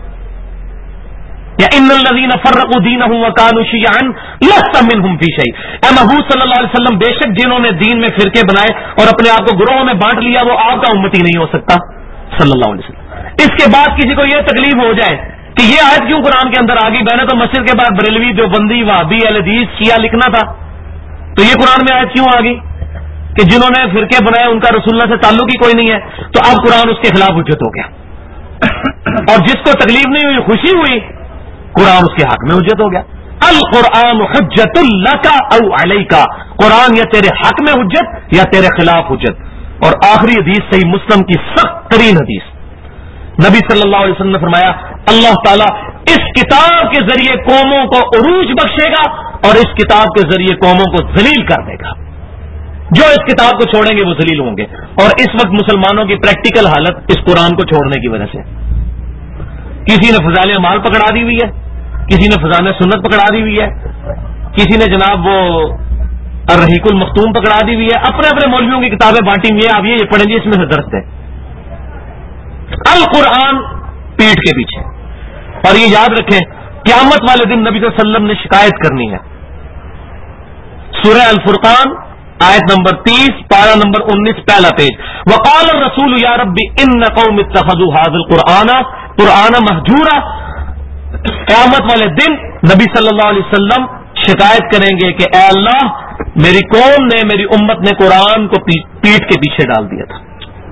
یا ان الذین فرقوا دینهم وکانوا شیعا لست منهم فی شیء، اے محبوب صلی اللہ علیہ وسلم بے شک جنہوں نے دین میں فرقے بنائے اور اپنے آپ کو گروہوں میں بانٹ لیا وہ آپ کا امتی نہیں ہو سکتا صلی اللہ علیہ وسلم۔ اس کے بعد کسی کو یہ تکلیف ہو جائے کہ یہ آیت کیوں قرآن کے اندر آ گئی، میں نے تو مسجد کے بعد بریلوی دیوبندی وہابی اہل حدیث شیعہ لکھنا تھا، تو یہ قرآن میں آیت کیوں آ گئی کہ جنہوں نے فرقے بنائے ان کا رسول اللہ سے تعلق ہی کوئی نہیں ہے، تو اب قرآن اس کے خلاف حجت ہو گیا، اور جس کو تکلیف نہیں ہوئی خوشی ہوئی قرآن اس کے حق میں حجت ہو گیا۔ القرآن حجت لک او علیک، قرآن یا تیرے حق میں حجت یا تیرے خلاف حجت۔ اور آخری حدیث صحیح مسلم کی سخت ترین حدیث، نبی صلی اللہ علیہ وسلم نے فرمایا اللہ تعالیٰ اس کتاب کے ذریعے قوموں کو عروج بخشے گا اور اس کتاب کے ذریعے قوموں کو ذلیل کر دے گا، جو اس کتاب کو چھوڑیں گے وہ ذلیل ہوں گے۔ اور اس وقت مسلمانوں کی پریکٹیکل حالت اس قرآن کو چھوڑنے کی وجہ سے، کسی نے فضائل اعمال پکڑا دی ہوئی ہے، کسی نے فضائل سنت پکڑا دی ہوئی ہے، کسی نے جناب وہ الرحیق المختوم پکڑا دی ہوئی ہے، اپنے اپنے مولویوں کی کتابیں بانٹی ہوئی ہیں، آپ یہ پڑھیں گے اس میں سے درست ہے۔ القرآن پیٹھ کے پیچھے، اور یہ یاد رکھیں قیامت والے دن نبی صلی اللہ علیہ وسلم نے شکایت کرنی ہے۔ سورہ الفرقان آیت نمبر 30 پارہ نمبر 19 پہلا پیج، وقال الرسول یا ربی ان قوم اتخذوا هذا القرآن قرآن مہجورا، قیامت والے دن نبی صلی اللہ علیہ وسلم شکایت کریں گے کہ اے اللہ میری قوم نے، میری امت نے قرآن کو پیٹھ کے پیچھے ڈال دیا تھا۔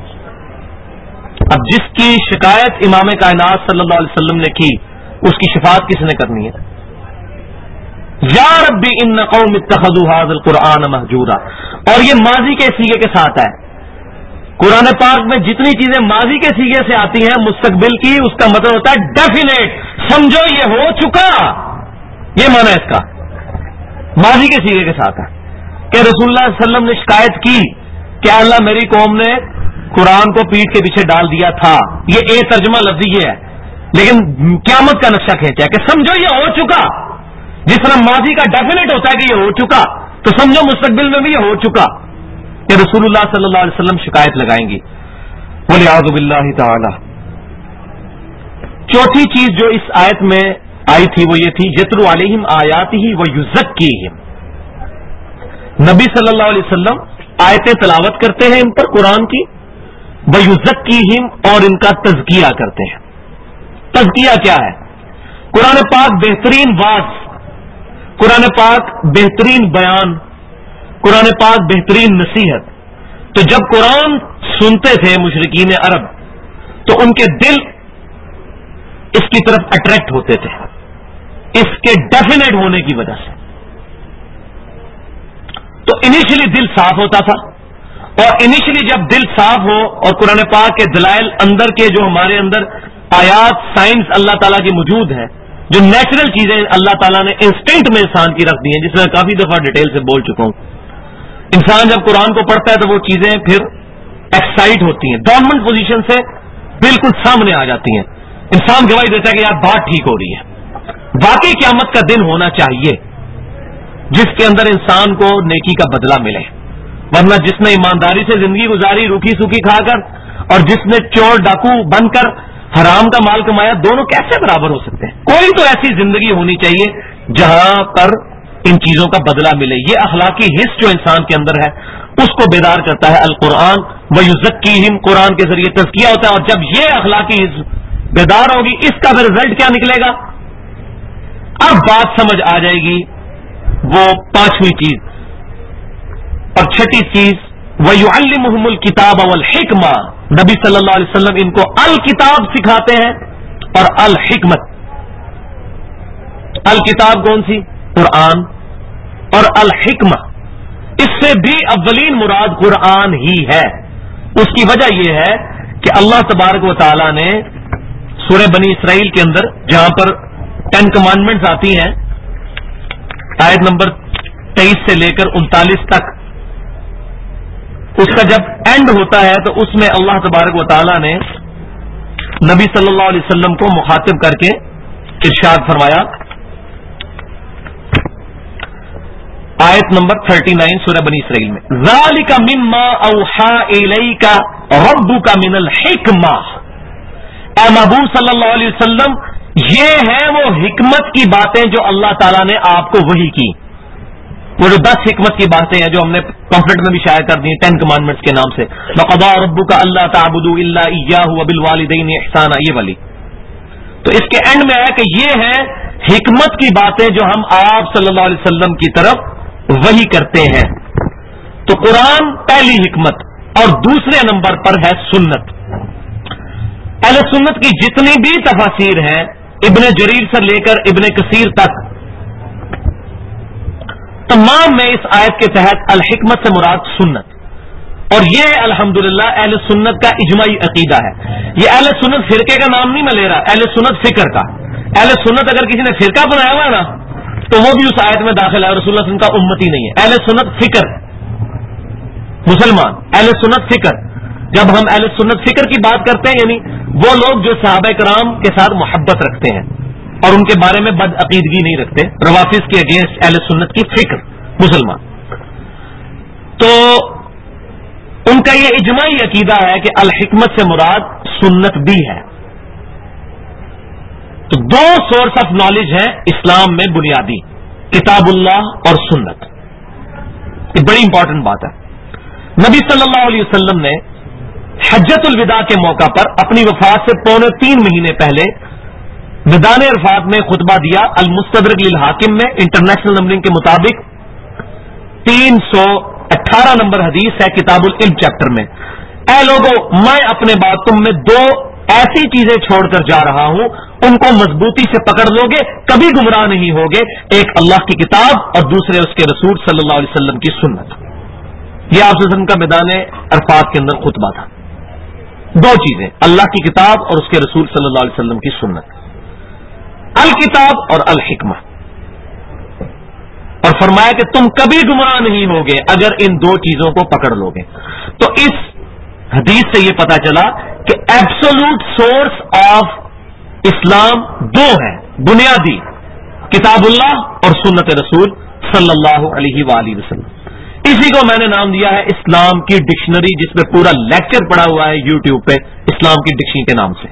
اب جس کی شکایت امام کائنات صلی اللہ علیہ وسلم نے کی اس کی شفاعت کس نے کرنی ہے؟ یا ربی ان قوم اتخذوا هذا القرآن مہجورا، اور یہ ماضی کے سیغے کے ساتھ ہے۔ قرآن پاک میں جتنی چیزیں ماضی کے سیغے سے آتی ہیں مستقبل کی، اس کا مطلب ہوتا ہے ڈیفینیٹ، سمجھو یہ ہو چکا، یہ معنی ہے اس کا، ماضی کے سیغے کے ساتھ ہے کہ رسول اللہ صلی اللہ علیہ وسلم نے شکایت کی کہ اللہ میری قوم نے قرآن کو پیٹھ کے پیچھے ڈال دیا تھا، یہ ایک ترجمہ لفظی یہ ہے، لیکن قیامت کا نقشہ کھینچا ہے کہ سمجھو یہ ہو چکا، جس طرح ماضی کا ڈیفینیٹ ہوتا ہے کہ یہ ہو چکا، تو سمجھو مستقبل میں بھی یہ ہو چکا، کہ رسول اللہ صلی اللہ علیہ وسلم شکایت لگائیں گی والعیاذ باللہ تعالی۔ چوتھی چیز جو اس آیت میں آئی تھی وہ یہ تھی یتلو علیہم آیاتہ ویزکیہم، نبی صلی اللہ علیہ وسلم آیتیں تلاوت کرتے ہیں ان پر قرآن کی، ویزکیہم، اور ان کا تزکیہ کرتے ہیں۔ تزکیہ کیا ہے؟ قرآن پاک بہترین واعظ، قرآن پاک بہترین بیان، قرآن پاک بہترین نصیحت۔ تو جب قرآن سنتے تھے مشرکین عرب تو ان کے دل اس کی طرف اٹریکٹ ہوتے تھے اس کے ڈیفینیٹ ہونے کی وجہ سے۔ تو انیشلی دل صاف ہوتا تھا، اور انیشلی جب دل صاف ہو اور قرآن پاک کے دلائل اندر کے جو ہمارے اندر آیات سائنس اللہ تعالیٰ کی موجود ہے، جو نیچرل چیزیں اللہ تعالیٰ نے انسٹنکٹ میں انسان کی رکھ دی ہیں، جس میں کافی دفعہ ڈیٹیل سے بول چکا ہوں، انسان جب قرآن کو پڑھتا ہے تو وہ چیزیں پھر ایکسائٹ ہوتی ہیں، ڈورمنٹ پوزیشن سے بالکل سامنے آ جاتی ہیں، انسان گواہی دیتا ہے کہ یار بات ٹھیک ہو رہی ہے۔ واقعی قیامت کا دن ہونا چاہیے جس کے اندر انسان کو نیکی کا بدلہ ملے، ورنہ جس نے ایمانداری سے زندگی گزاری روکھی سوکھی کھا کر، اور جس نے چور ڈاکو بن کر حرام کا مال کمایا، دونوں کیسے برابر ہو سکتے ہیں؟ کوئی تو ایسی زندگی ہونی چاہیے جہاں پر ان چیزوں کا بدلہ ملے۔ یہ اخلاقی حص جو انسان کے اندر ہے اس کو بیدار کرتا ہے القرآن، ویزکیہم، قرآن کے ذریعے تزکیہ ہوتا ہے، اور جب یہ اخلاقی حص بیدار ہوگی اس کا پھر رزلٹ کیا نکلے گا؟ اب بات سمجھ آ جائے گی وہ پانچویں چیز اور چھٹی چیز، وَيُعَلِّمُهُمُ الْكِتَابَ وَالْحِكْمَةَ، نبی صلی اللہ علیہ وسلم ان کو الکتاب سکھاتے ہیں اور الحکمت۔ الکتاب کون سی؟ قرآن، اور الحکمہ اس سے بھی اولین مراد قرآن ہی ہے۔ اس کی وجہ یہ ہے کہ اللہ تبارک و تعالی نے سورہ بنی اسرائیل کے اندر جہاں پر 10 کمانڈمنٹس آتی ہیں، آیت نمبر 23 سے لے کر 39 تک، اس کا جب اینڈ ہوتا ہے تو اس میں اللہ تبارک و تعالی نے نبی صلی اللہ علیہ وسلم کو مخاطب کر کے ارشاد فرمایا، آیت نمبر 39 سورہ بنی اسرائیل میں، ذَلِكَ مِمَّا أَوْحَىٰ إِلَيْكَ رَبُّكَ مِنَ الْحِكْمَةِ، اے محبوب صلی اللہ علیہ وسلم یہ ہے وہ حکمت کی باتیں جو اللہ تعالیٰ نے آپ کو وحی کی۔ وہ جو 10 حکمت کی باتیں ہیں جو ہم نے پمفلٹ میں بھی شائع کر دی 10 کمانڈمنٹس کے نام سے، وَقَضَىٰ رَبُّكَ أَلَّا تَعْبُدُوا إِلَّا إِيَّاهُ وَبِالْوَالِدَيْنِ إِحْسَانًا، یہ والی. تو اس کے اینڈ میں ہے کہ یہ ہے حکمت کی باتیں جو ہم آپ صلی اللہ علیہ وسلم کی طرف وحی کرتے ہیں. تو قرآن پہلی حکمت، اور دوسرے نمبر پر ہے سنت. اہل سنت کی جتنی بھی تفاسیر ہیں ابن جریر سے لے کر ابن کثیر تک، تمام میں اس آیت کے تحت الحکمت سے مراد سنت. اور یہ الحمدللہ اہل سنت کا اجماعی عقیدہ ہے. یہ اہل سنت فرقے کا نام نہیں میں لے رہا، اہل سنت فکر کا. اہل سنت اگر کسی نے فرقہ بنایا ہوا ہے نا تو وہ بھی اس آیت میں داخل ہے، رسول اللہ صلی اللہ علیہ وسلم کا امتی نہیں ہے. اہل سنت فکر مسلمان، اہل سنت فکر. جب ہم اہل سنت فکر کی بات کرتے ہیں یعنی وہ لوگ جو صحابہ کرام کے ساتھ محبت رکھتے ہیں اور ان کے بارے میں بد عقیدگی نہیں رکھتے، روافض کے اگینسٹ اہل سنت کی فکر مسلمان. تو ان کا یہ اجماعی عقیدہ ہے کہ الحکمت سے مراد سنت بھی ہے. تو 2 سورس آف نالج ہیں اسلام میں بنیادی، کتاب اللہ اور سنت. یہ بڑی امپورٹنٹ بات ہے. نبی صلی اللہ علیہ وسلم نے حجۃ الوداع کے موقع پر اپنی وفات سے 3.25 مہینے پہلے میدان عرفات میں خطبہ دیا. المستدرک للحاکم میں انٹرنیشنل نمبرنگ کے مطابق 318 نمبر حدیث ہے کتاب العلم چیپٹر میں. اے لوگوں، میں اپنے بعد تم میں 2 ایسی چیزیں چھوڑ کر جا رہا ہوں، ان کو مضبوطی سے پکڑ لو گے، کبھی گمراہ نہیں ہوگے. ایک اللہ کی کتاب اور دوسرے اس کے رسول صلی اللہ علیہ وسلم کی سنت. یہ آپ صلی اللہ علیہ وسلم کا میدان عرفات کے اندر خطبہ تھا. 2 چیزیں، اللہ کی کتاب اور اس کے رسول صلی اللہ علیہ وسلم کی سنت. الکتاب اور الحکمہ. اور فرمایا کہ تم کبھی گمراہ نہیں ہوگے اگر ان 2 چیزوں کو پکڑ لو گے. تو اس حدیث سے یہ پتا چلا کہ ایبسولوٹ سورس آف اسلام 2 ہیں بنیادی، کتاب اللہ اور سنت رسول صلی اللہ علیہ وآلہ وسلم. اسی کو میں نے نام دیا ہے اسلام کی ڈکشنری، جس میں پورا لیکچر پڑا ہوا ہے یوٹیوب پہ اسلام کی ڈکشنری کے نام سے.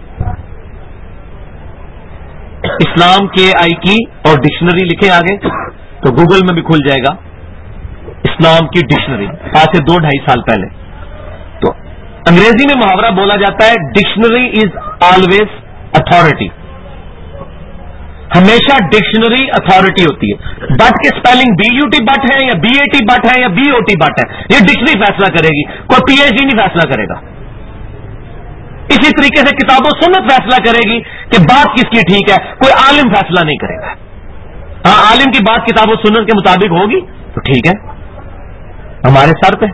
اسلام کے آئی کی اور ڈکشنری لکھے آگے تو گوگل میں بھی کھل جائے گا. اسلام کی ڈکشنری آج سے 2-2.5 سال پہلے. تو انگریزی میں محاورہ بولا جاتا ہے ڈکشنری از آلویز اتھارٹی. ہمیشہ ڈکشنری اتھارٹی ہوتی ہے. بٹ کے اسپیلنگ BUT بٹ ہے یا BAT بٹ ہے یا BOT بٹ ہے، یہ ڈکشنری فیصلہ کرے گی، کوئی PhD نہیں فیصلہ کرے گا. اسی طریقے سے کتاب و سنت فیصلہ کرے گی کہ بات کس کی ٹھیک ہے، کوئی عالم فیصلہ نہیں کرے گا. ہاں عالم کی بات کتاب و سنت کے مطابق ہوگی تو ٹھیک ہے، ہمارے سر پہ.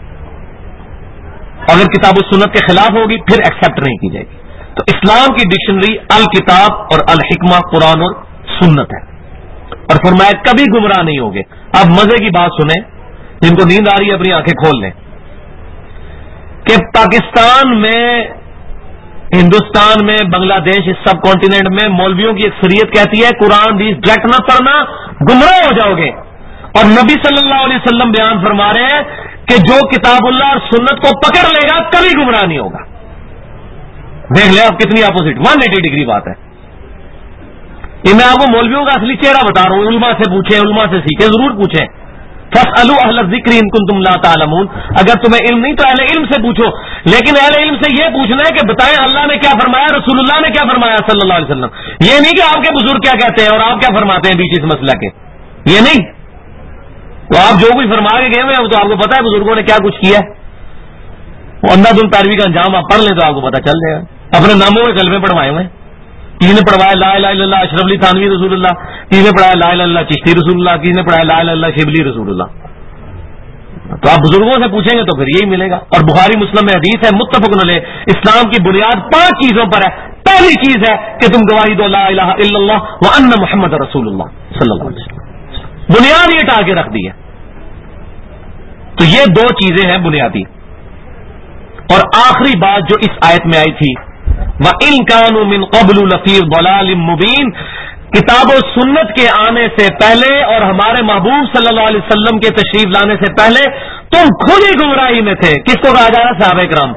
اگر کتاب و سنت کے خلاف ہوگی پھر ایکسپٹ نہیں کی جائے گی. تو اسلام کی ڈکشنری الکتاب اور الحکمہ قرآن اور سنت ہے. اور فرمایا کبھی گمراہ نہیں ہوگے. اب مزے کی بات سنیں، جن کو نیند آ رہی ہے اپنی آنکھیں کھول لیں، کہ پاکستان میں، ہندوستان میں، بنگلہ دیش، اس سب کانٹیننٹ میں مولویوں کی اکثریت کہتی ہے قرآن حدیث ڈائریکٹ نہ پڑھنا، گمراہ ہو جاؤ گے. اور نبی صلی اللہ علیہ وسلم بیان فرما رہے ہیں کہ جو کتاب اللہ اور سنت کو پکڑ لے گا کبھی گمراہ نہیں ہوگا. دیکھ لیں آپ کتنی اپوزٹ، 180 ڈگری بات ہے. یہ میں آپ کو مولویوں کا اصلی چہرہ بتا رہا ہوں. علماء سے پوچھیں، علماء سے سیکھیں، ضرور پوچھیں. فاسألوا اہل الذکر ان کنتم لا تعلمون. اگر تمہیں علم نہیں تو اہل علم سے پوچھو. لیکن اہل علم سے یہ پوچھنا ہے کہ بتائیں اللہ نے کیا فرمایا، رسول اللہ نے کیا فرمایا صلی اللہ علیہ وسلم. یہ نہیں کہ آپ کے بزرگ کیا کہتے ہیں اور آپ کیا فرماتے ہیں بیچ اس مسئلہ کے، یہ نہیں. تو آپ جو کچھ فرما کے گئے ہوئے ہیں تو آپ کو پتا ہے بزرگوں نے کیا کچھ کیا ہے. وہ اندھا دھند پیروی کا انجام آپ پڑھ لیں تو آپ کو پتا چل جائے گا. اپنے ناموں میں کلمے پڑھوائے ہوئے، کسی نے پڑھوایا لا الہ الا اللہ اشرف علی تھانوی رسول اللہ، کسی نے پڑھایا لا الہ الا اللہ چشتی رسول اللہ، کسی نے پڑھایا لا الہ الا اللہ شبلی رسول اللہ. تو آپ بزرگوں سے پوچھیں گے تو پھر یہی ملے گا. اور بخاری مسلم میں حدیث ہے متفق علیہ، اسلام کی بنیاد 5 چیزوں پر ہے. پہلی چیز ہے کہ تم گواہی دو لا الہ الا اللہ وان محمد رسول اللہ صلی اللہ علیہ وسلم. بنیاد یہ ٹا کے رکھ دی ہے. تو یہ 2 چیزیں ہیں بنیادی. اور آخری بات جو اس آیت میں آئی تھی، وَإِن كَانُوا مِن قَبْلُ لَفِي ضَلَالٍ مُبِينٍ، کتاب و سنت کے آنے سے پہلے اور ہمارے محبوب صلی اللہ علیہ وسلم کے تشریف لانے سے پہلے تم خود ہی گمراہی میں تھے. کس کو کہا جا رہا ہے؟ صحابہ کرام.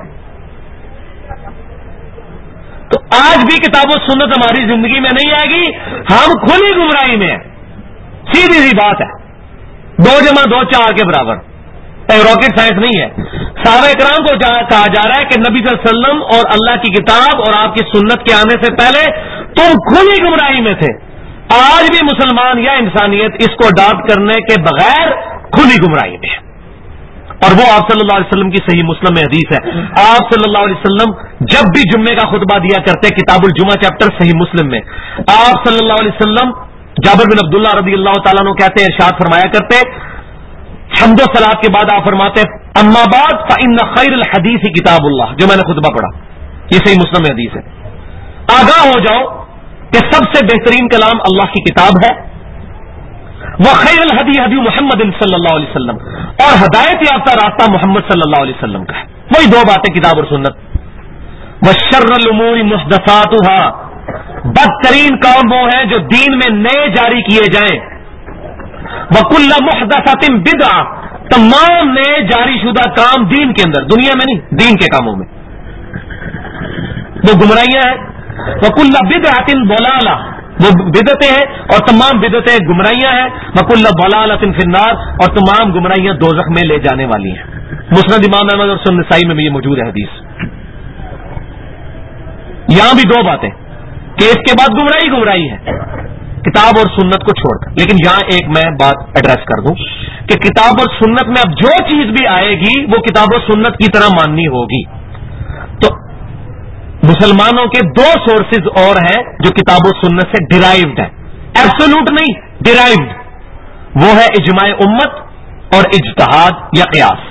تو آج بھی کتاب و سنت ہماری زندگی میں نہیں آئے گی، ہم خود ہی گمراہی میں ہیں. سیدھی سی بات ہے. 2 + 2 4 کے برابر، راکٹ سائنس نہیں ہے. صحابہ اکرام کو کہا جا رہا ہے کہ نبی صلی اللہ علیہ وسلم اور اللہ کی کتاب اور آپ کی سنت کے آنے سے پہلے تم کھلی گمراہی میں تھے. آج بھی مسلمان یا انسانیت اس کو اڈاپٹ کرنے کے بغیر کھلی گمراہی میں ہے. اور وہ آپ صلی اللہ علیہ وسلم کی صحیح مسلم میں حدیث ہے. آپ صلی اللہ علیہ وسلم جب بھی جمعے کا خطبہ دیا کرتے، کتاب الجمعہ چیپٹر صحیح مسلم میں، آپ صلی اللہ علیہ وسلم جابر بن عبداللہ رضی اللہ تعالیٰ عنہ کہتے ہیں، ارشاد فرمایا کرتے، حمد و صلاۃ کے بعد آپ فرماتے ہیں اما بعد فإن خیر الحدیث کتاب اللہ، جو میں نے خطبہ پڑھا یہ صحیح مسلم میں حدیث ہے. آگاہ ہو جاؤ کہ سب سے بہترین کلام اللہ کی کتاب ہے. وخیر الہدی ہدی محمد صلی اللہ علیہ وسلم، اور ہدایت یافتہ راستہ محمد صلی اللہ علیہ وسلم کا ہے. وہی 2 باتیں کتاب اور سنت. وشر الامور محدثاتها، بدترین کام وہ ہیں جو دین میں نئے جاری کیے جائیں. وکل محدثۃ بدعہ، تمام نئے جاری شدہ کام دین کے اندر، دنیا میں نہیں، دین کے کاموں میں وہ گمراہیاں ہیں. وکل بدعۃ ضلالہ، وہ بدعتیں ہیں اور تمام بدعتیں گمراہیاں ہیں. وکل ضلالۃ فی النار، اور تمام گمراہیاں دوزخ میں لے جانے والی ہیں. مسند امام احمد اور سنن نسائی میں بھی یہ موجود ہے حدیث. یہاں بھی 2 باتیں کہ اس کے بعد گمراہی ہے کتاب اور سنت کو چھوڑ کر. لیکن یہاں ایک میں بات ایڈریس کر دوں کہ کتاب اور سنت میں اب جو چیز بھی آئے گی وہ کتاب اور سنت کی طرح ماننی ہوگی. تو مسلمانوں کے 2 سورسز اور ہیں جو کتاب و سنت سے ڈیرائیوڈ ہیں، ایبسولوٹ نہیں، ڈیرائیوڈ. وہ ہے اجماع امت اور اجتہاد یا قیاس.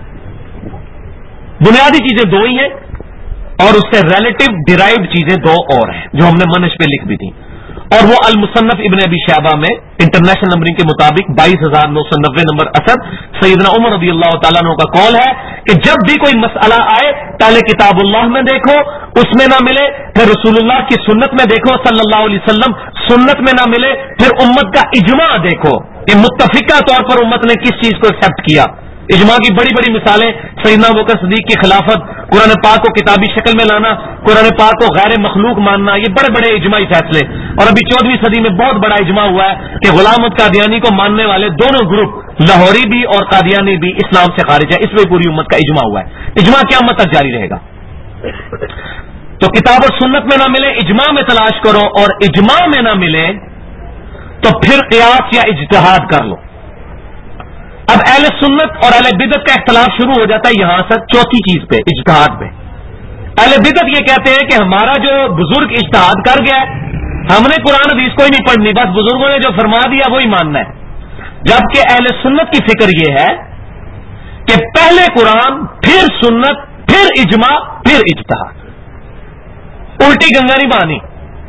بنیادی چیزیں 2 ہی ہیں اور اس سے ریلیٹو ڈیرائیوڈ چیزیں 2 اور ہیں جو ہم نے منش پہ لکھ بھی تھی. اور وہ المصنف ابن ابی شیبہ میں انٹرنیشنل نمبرنگ کے مطابق 22,990 نمبر اثر سیدنا عمر رضی اللہ تعالیٰ عنہ کا قول ہے کہ جب بھی کوئی مسئلہ آئے پہلے کتاب اللہ میں دیکھو، اس میں نہ ملے پھر رسول اللہ کی سنت میں دیکھو صلی اللہ علیہ وسلم، سنت میں نہ ملے پھر امت کا اجماع دیکھو کہ متفقہ طور پر امت نے کس چیز کو ایکسپٹ کیا. اجماع کی بڑی بڑی مثالیں، سیدنا ابوبکر صدیق کی خلافت، قرآن پاک کو کتابی شکل میں لانا، قرآن پاک کو غیر مخلوق ماننا، یہ بڑے بڑے اجماعی فیصلے. اور ابھی 14ویں صدی میں بہت بڑا اجماع ہوا ہے کہ غلام احمد قادیانی کو ماننے والے دونوں گروپ، لاہوری بھی اور قادیانی بھی، اسلام سے خارج ہے. اس میں پوری امت کا اجماع ہوا ہے. اجماع قیامت تک جاری رہے گا. تو کتاب اور سنت میں نہ ملے اجماع میں تلاش کرو، اور اجماع میں نہ ملے تو پھر قیاس یا اجتہاد کر لو. اب اہل سنت اور اہل بدعت کا اختلاف شروع ہو جاتا ہے یہاں سے 4تھی چیز پہ، اجتہاد پہ. اہل بدعت یہ کہتے ہیں کہ ہمارا جو بزرگ اجتہاد کر گیا ہے، ہم نے قرآن حدیث کوئی نہیں پڑھنی، بس بزرگوں نے جو فرما دیا وہی ماننا ہے. جبکہ اہل سنت کی فکر یہ ہے کہ پہلے قرآن، پھر سنت، پھر اجماع، پھر اجتہاد. الٹی گنگا نہیں بہانی.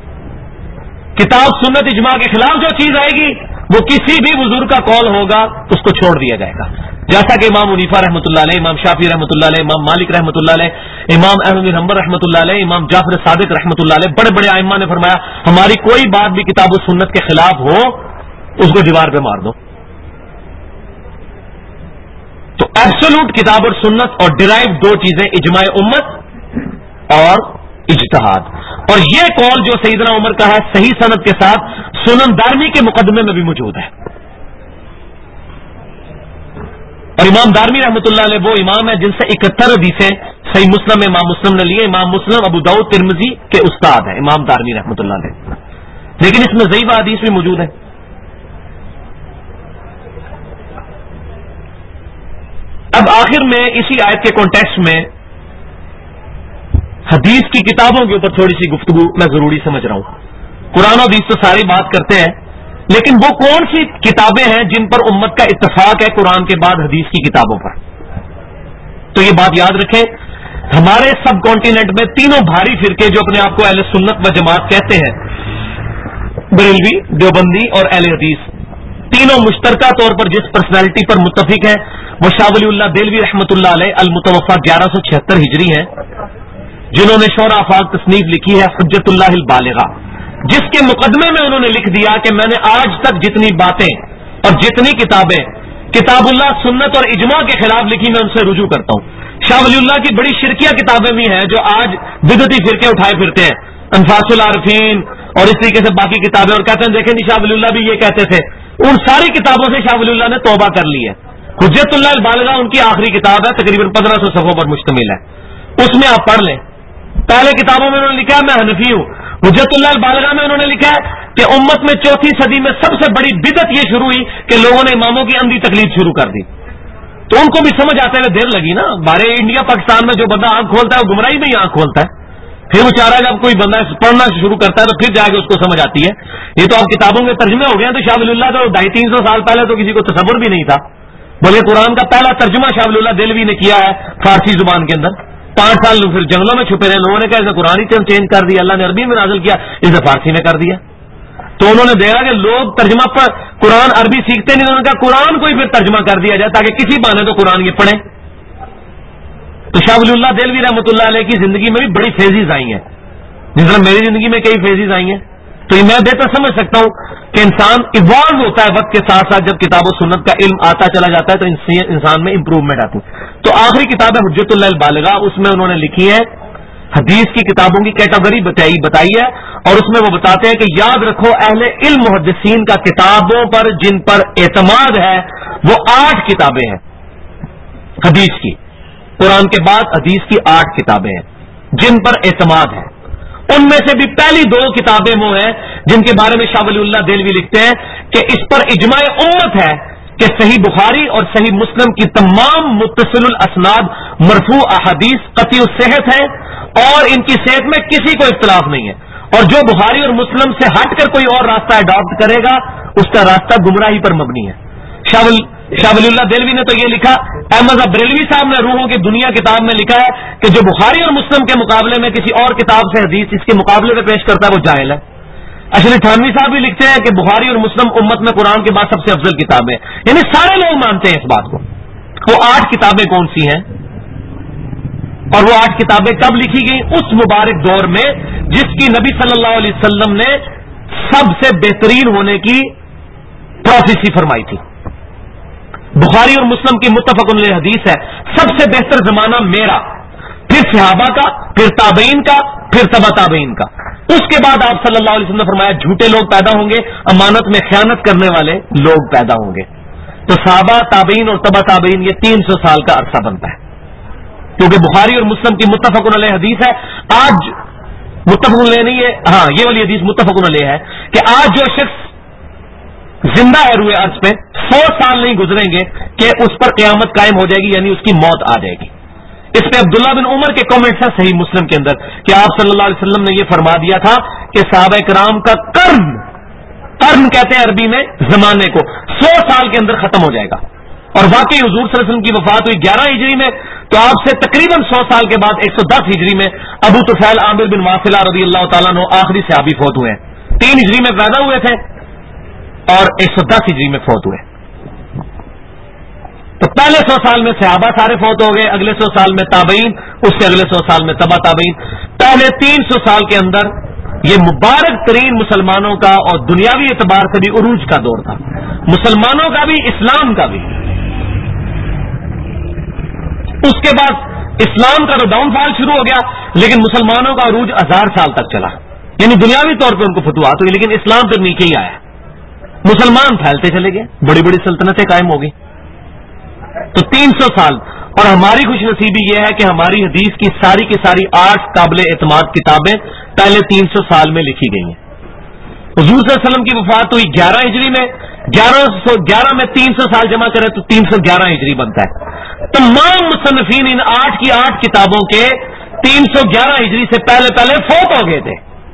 کتاب سنت اجماع کے خلاف جو چیز آئے گی وہ کسی بھی بزرگ کا قول ہوگا اس کو چھوڑ دیا جائے گا. جیسا کہ امام حنیفہ رحمۃ اللہ علیہ، امام شافعی رحمۃ اللہ علیہ، امام مالک رحمۃ اللہ علیہ، امام احمد بن حنبل رحمۃ اللہ علیہ، امام جعفر صادق رحمۃ اللہ علیہ، بڑے بڑے ائمہ نے فرمایا ہماری کوئی بات بھی کتاب و سنت کے خلاف ہو اس کو دیوار پہ مار دو. تو ایبسولوٹ کتاب اور سنت اور ڈیرائیو 2 چیزیں، اجماع امت اور اجتہاد. اور یہ قول جو سیدنا عمر کا ہے صحیح سند کے ساتھ سنن دارمی کے مقدمے میں بھی موجود ہے. اور امام دارمی رحمۃ اللہ علیہ وہ امام ہے جن سے 71 حدیثیں صحیح مسلم امام مسلم نے لیے. امام مسلم، ابو داؤد، ترمذی کے استاد ہیں امام دارمی رحمۃ اللہ علیہ، لیکن اس میں ضعیف حدیث بھی موجود ہے. اب آخر میں اسی آیت کے کانٹیکسٹ میں حدیث کی کتابوں کے اوپر تھوڑی سی گفتگو میں ضروری سمجھ رہا ہوں. قرآن و حدیث تو ساری بات کرتے ہیں، لیکن وہ کون سی کتابیں ہیں جن پر امت کا اتفاق ہے قرآن کے بعد حدیث کی کتابوں پر؟ تو یہ بات یاد رکھیں، ہمارے سب کانٹیننٹ میں تینوں بھاری فرقے جو اپنے آپ کو اہل سنت و جماعت کہتے ہیں، بریلوی، دیوبندی اور اہل حدیث، تینوں مشترکہ طور پر جس پرسنالٹی پر متفق ہیں وہ شاہ ولی اللہ دہلوی رحمۃ اللہ علیہ المتوفا 1176 ہجری ہیں، جنہوں نے شورى آفاق تصنیف لکھی ہے حجت اللہ البالغہ، جس کے مقدمے میں انہوں نے لکھ دیا کہ میں نے آج تک جتنی باتیں اور جتنی کتابیں کتاب اللہ، سنت اور اجماع کے خلاف لکھی میں ان سے رجوع کرتا ہوں. شاہ ولی اللہ کی بڑی شرکیہ کتابیں بھی ہیں جو آج بدعتی فرقے اٹھائے پھرتے ہیں، انفاس العارفین اور اس طریقے سے باقی کتابیں، اور کہتے ہیں دیکھیں جی شاہ ولی اللہ بھی یہ کہتے تھے. ان ساری کتابوں سے شاہ ولی اللہ نے توبہ کر لی ہے. حجت اللہ البالغہ ان کی آخری کتاب ہے, تقریباً 1500 صفحوں پر مشتمل ہے. اس میں آپ پڑھ لیں. پہلے کتابوں میں انہوں نے لکھا ہے میں حنفی ہوں. حجت اللہ البالغہ میں انہوں نے لکھا ہے کہ امت میں 4 صدی میں سب سے بڑی بدعت یہ شروع ہوئی کہ لوگوں نے اماموں کی اندھی تقلید شروع کر دی. تو ان کو بھی سمجھ آتے ہوئے دیر لگی نا. بارے انڈیا پاکستان میں جو بندہ آنکھ کھولتا ہے وہ گمراہی میں ہی آنکھ کھولتا ہے. پھر وہ چاہ رہا ہے جب کوئی بندہ پڑھنا شروع کرتا ہے تو پھر جا کے اس کو سمجھ آتی ہے. یہ تو اب کتابوں کے ترجمے ہو گئے ہیں. تو شاہ ولی اللہ تو 250-300 سال پہلے تو کسی کو تصور بھی نہیں تھا. بلکہ قرآن کا پہلا ترجمہ شاہ ولی اللہ دہلوی نے کیا ہے فارسی زبان کے اندر. 5 سال پھر جنگلوں میں چھپے رہے. لوگوں نے کہا اسے قرآن ہی چینج کر دیا, اللہ نے عربی میں نازل کیا, اسے فارسی میں کر دیا. تو انہوں نے دیکھا کہ لوگ ترجمہ پر قرآن عربی سیکھتے نہیں. انہوں نے کہا قرآن کو ہی پھر ترجمہ کر دیا جائے تاکہ کسی بہانے تو قرآن یہ پڑھیں. تو شاہ ولی اللہ دہلوی رحمۃ اللہ علیہ کی زندگی میں بھی بڑی فیزز آئی ہیں, جس طرح میری زندگی میں کئی فیزز آئی ہیں. تو یہ میں بہتر سمجھ سکتا ہوں کہ انسان ایوالو ہوتا ہے وقت کے ساتھ ساتھ. جب کتاب و سنت کا علم آتا چلا جاتا ہے تو انسان میں امپروومنٹ آتی ہے. تو آخری کتاب ہے حجت اللہ البالغہ. اس میں انہوں نے لکھی ہے حدیث کی کتابوں کی کیٹیگری بتائی ہے, اور اس میں وہ بتاتے ہیں کہ یاد رکھو اہل علم محدثین کا کتابوں پر جن پر اعتماد ہے وہ 8 کتابیں ہیں حدیث کی. قرآن کے بعد حدیث کی 8 کتابیں ہیں جن پر اعتماد ہے. ان میں سے بھی پہلی 2 کتابیں وہ ہیں جن کے بارے میں شاہ ولی اللہ دہلوی لکھتے ہیں کہ اس پر اجماع امت ہے کہ صحیح بخاری اور صحیح مسلم کی تمام متصل الاسناد مرفوع احادیث قطعی الصحت ہیں اور ان کی صحت میں کسی کو اختلاف نہیں ہے. اور جو بخاری اور مسلم سے ہٹ کر کوئی اور راستہ اڈاپٹ کرے گا اس کا راستہ گمراہی پر مبنی ہے. شاہ ولی اللہ دہلوی نے تو یہ لکھا. احمد بریلوی صاحب نے روحوں کی دنیا کتاب میں لکھا ہے کہ جو بخاری اور مسلم کے مقابلے میں کسی اور کتاب سے حدیث اس کے مقابلے میں پیش کرتا ہے وہ جاہل ہے. اشرف تھانوی صاحب بھی لکھتے ہیں کہ بخاری اور مسلم امت میں قرآن کے بعد سب سے افضل کتاب ہے. یعنی سارے لوگ مانتے ہیں اس بات کو. وہ 8 کتابیں کون سی ہیں اور وہ 8 کتابیں کب لکھی گئی؟ اس مبارک دور میں جس کی نبی صلی اللہ علیہ وسلم نے سب سے بہترین ہونے کی پروفیسی فرمائی تھی. بخاری اور مسلم کی متفق علیہ حدیث ہے سب سے بہتر زمانہ میرا, پھر صحابہ کا, پھر تابعین کا, پھر تبع تابعین کا. اس کے بعد آپ صلی اللہ علیہ وسلم نے فرمایا جھوٹے لوگ پیدا ہوں گے, امانت میں خیانت کرنے والے لوگ پیدا ہوں گے. تو صحابہ, تابعین اور تبع تابعین یہ 300 سال کا عرصہ بنتا ہے کیونکہ بخاری اور مسلم کی متفق علیہ حدیث ہے. آج متفق علیہ نہیں ہے, ہاں یہ والی حدیث متفق علیہ ہے کہ آج جو شخص زندہ ہے روئے عرض پہ 100 سال نہیں گزریں گے کہ اس پر قیامت قائم ہو جائے گی, یعنی اس کی موت آ جائے گی. اس پہ عبداللہ بن عمر کے کامنٹس ہیں صحیح مسلم کے اندر کہ آپ صلی اللہ علیہ وسلم نے یہ فرما دیا تھا کہ صحابہ کرام کا قرن کہتے ہیں عربی میں زمانے کو 100 سال کے اندر ختم ہو جائے گا. اور واقعی حضور صلی اللہ علیہ وسلم کی وفات ہوئی 11 ہجری میں, تو آپ سے تقریباً 100 سال کے بعد 110 ہجری میں ابو طفیل عامر بن واصلہ رضی اللہ تعالیٰ عنہ آخری صحابی فوت ہوئے ہیں. 3 ہجری میں پیدا ہوئے تھے اور 110 ہجری میں فوت ہوئے. تو پہلے 100 سال میں صحابہ سارے فوت ہو گئے, اگلے 100 سال میں تابعین, اس سے اگلے 100 سال میں تبع تابعین. پہلے 300 سال کے اندر یہ مبارک ترین مسلمانوں کا اور دنیاوی اعتبار سے بھی عروج کا دور تھا, مسلمانوں کا بھی اسلام کا بھی. اس کے بعد اسلام کا تو ڈاؤن فال شروع ہو گیا, لیکن مسلمانوں کا عروج 1000 سال تک چلا. یعنی دنیاوی طور پہ ان کو فتوحات ہوئی لیکن اسلام پھر نیچے ہی آیا. مسلمان پھیلتے چلے گئے, بڑی بڑی سلطنتیں قائم ہو گئی. تو 300 سال. اور ہماری خوش نصیبی یہ ہے کہ ہماری حدیث کی ساری 8 قابل اعتماد کتابیں پہلے 300 سال میں لکھی گئی ہیں. حضور صلی اللہ علیہ وسلم کی وفات ہوئی 11 ہجری میں. 1111 میں 300 سال جمع کریں تو 311 ہجری بنتا ہے. تمام مصنفین ان 8 کی 8 کتابوں کے 311 ہجری سے پہلے فوت ہو گئے تھے.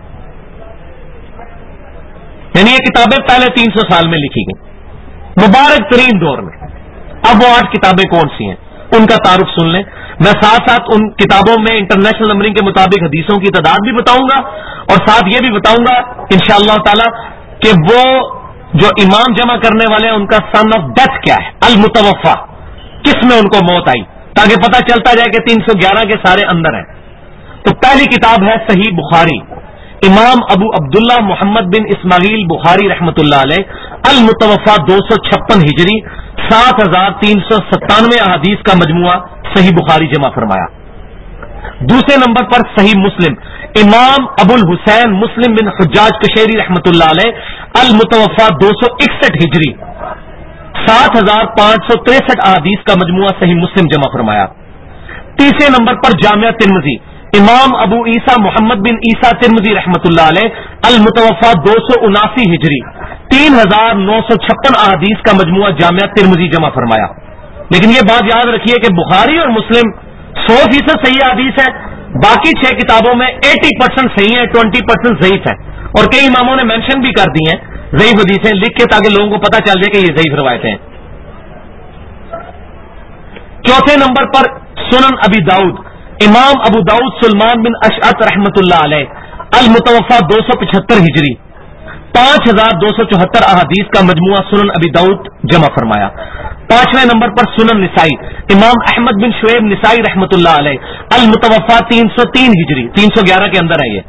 یعنی یہ کتابیں پہلے 300 سال میں لکھی گئی مبارک ترین دور میں. اب وہ 8 کتابیں کون سی ہیں ان کا تعارف سن لیں. میں ساتھ ساتھ ان کتابوں میں انٹرنیشنل نمبرنگ کے مطابق حدیثوں کی تعداد بھی بتاؤں گا اور ساتھ یہ بھی بتاؤں گا انشاءاللہ تعالی کہ وہ جو امام جمع کرنے والے ہیں ان کا سن آف ڈیتھ کیا ہے, المتوفا, کس میں ان کو موت آئی, تاکہ پتہ چلتا جائے کہ 311 کے سارے اندر ہیں. تو پہلی کتاب ہے صحیح بخاری, امام ابو عبداللہ محمد بن اسماعیل بخاری رحمۃ اللہ علیہ, المتوفا 256 ہجری, 7397 احادیث کا مجموعہ صحیح بخاری جمع فرمایا. دوسرے نمبر پر صحیح مسلم, امام ابو الحسین مسلم بن حجاج کشیری رحمۃ اللہ علیہ, المتوفا 261 ہجری 7563 احادیث کا مجموعہ صحیح مسلم جمع فرمایا. تیسرے نمبر پر جامعہ ترمذی امام ابو عیسیٰ محمد بن عیسیٰ ترمذی رحمۃ اللہ علیہ المتوفا 279 ہجری 3956 احادیث کا مجموعہ جامعہ ترمذی جمع فرمایا. لیکن یہ بات یاد رکھیے کہ بخاری اور مسلم 100% صحیح حدیث ہے، باقی 6 کتابوں میں 80% صحیح ہے، 20% ضعیف ہے، اور کئی اماموں نے مینشن بھی کر دی ہیں ضعیف حدیثیں لکھ کے تاکہ لوگوں کو پتہ چل جائے کہ یہ ضعیف روایتیں ہیں. چوتھے نمبر پر سنن ابی داؤد امام ابو داؤد سلمان بن اشعث رحمۃ اللہ علیہ المتوفا 275 ہجری 5274 احادیث کا مجموعہ سنن ابی داؤد جمع فرمایا. پانچویں نمبر پر سنن نسائی امام احمد بن شعیب نسائی رحمۃ اللہ علیہ المتوفا 303 ہجری 311 کے اندر ہے یہ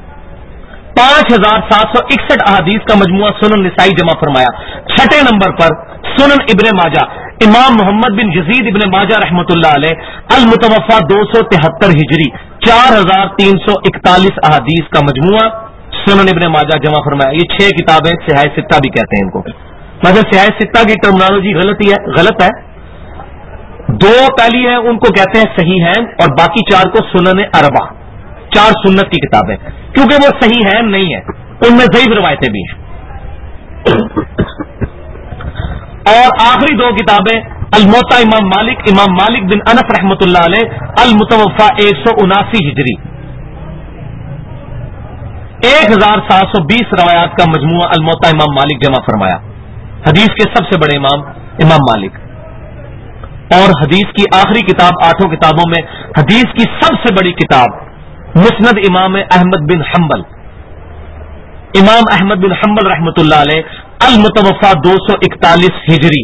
5761 احادیث کا مجموعہ سنن نسائی جمع فرمایا. چھٹے نمبر پر سنن ابن ماجہ امام محمد بن یزید ابن ماجہ رحمۃ اللہ علیہ المتوفا 273 ہجری 4341 احادیث کا مجموعہ سنن ابن ماجہ جمع فرمایا. یہ 6 کتابیں صحیح ستہ بھی کہتے ہیں ان کو، مگر صحیح ستہ کی ٹرمنالوجی غلط ہے. 2 پہلی ہیں ان کو کہتے ہیں صحیح ہیں، اور باقی 4 کو سنن اربع، 4 سنت کی کتابیں، کیونکہ وہ صحیح ہیں نہیں ہے، ان میں ضعیف روایتیں بھی ہیں. اور آخری 2 کتابیں الموطا امام مالک بن انس رحمۃ اللہ علیہ المتوفا 179 ہجری 1720 روایات کا مجموعہ الموطا امام مالک جمع فرمایا. حدیث کے سب سے بڑے امام مالک، اور حدیث کی آخری کتاب 8 کتابوں میں حدیث کی سب سے بڑی کتاب مسند امام احمد بن حنبل رحمۃ اللہ علیہ المتوفا 241 ہجری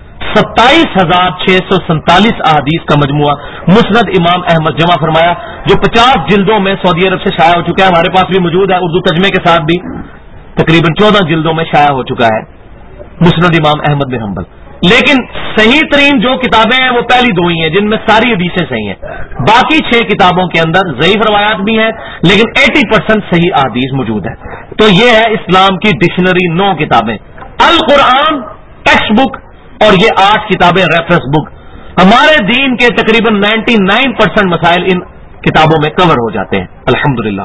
27647 احادیث کا مجموعہ مسند امام احمد جمع فرمایا، جو 50 جلدوں میں سعودی عرب سے شائع ہو چکا ہے. ہمارے پاس بھی موجود ہے اردو ترجمے کے ساتھ بھی، تقریباً 14 جلدوں میں شائع ہو چکا ہے مسند امام احمد بن حنبل. لیکن صحیح ترین جو کتابیں ہیں وہ پہلی 2 ہی ہیں جن میں ساری حدیثیں صحیح ہیں. باقی 6 کتابوں کے اندر ضعیف روایات بھی ہیں لیکن 80% صحیح احادیث موجود ہے. تو یہ ہے اسلام کی ڈکشنری 9 کتابیں، القرآن ٹیکسٹ بک، اور یہ 8 کتابیں ریفرنس بک. ہمارے دین کے تقریباً 99% مسائل ان کتابوں میں کور ہو جاتے ہیں الحمدللہ.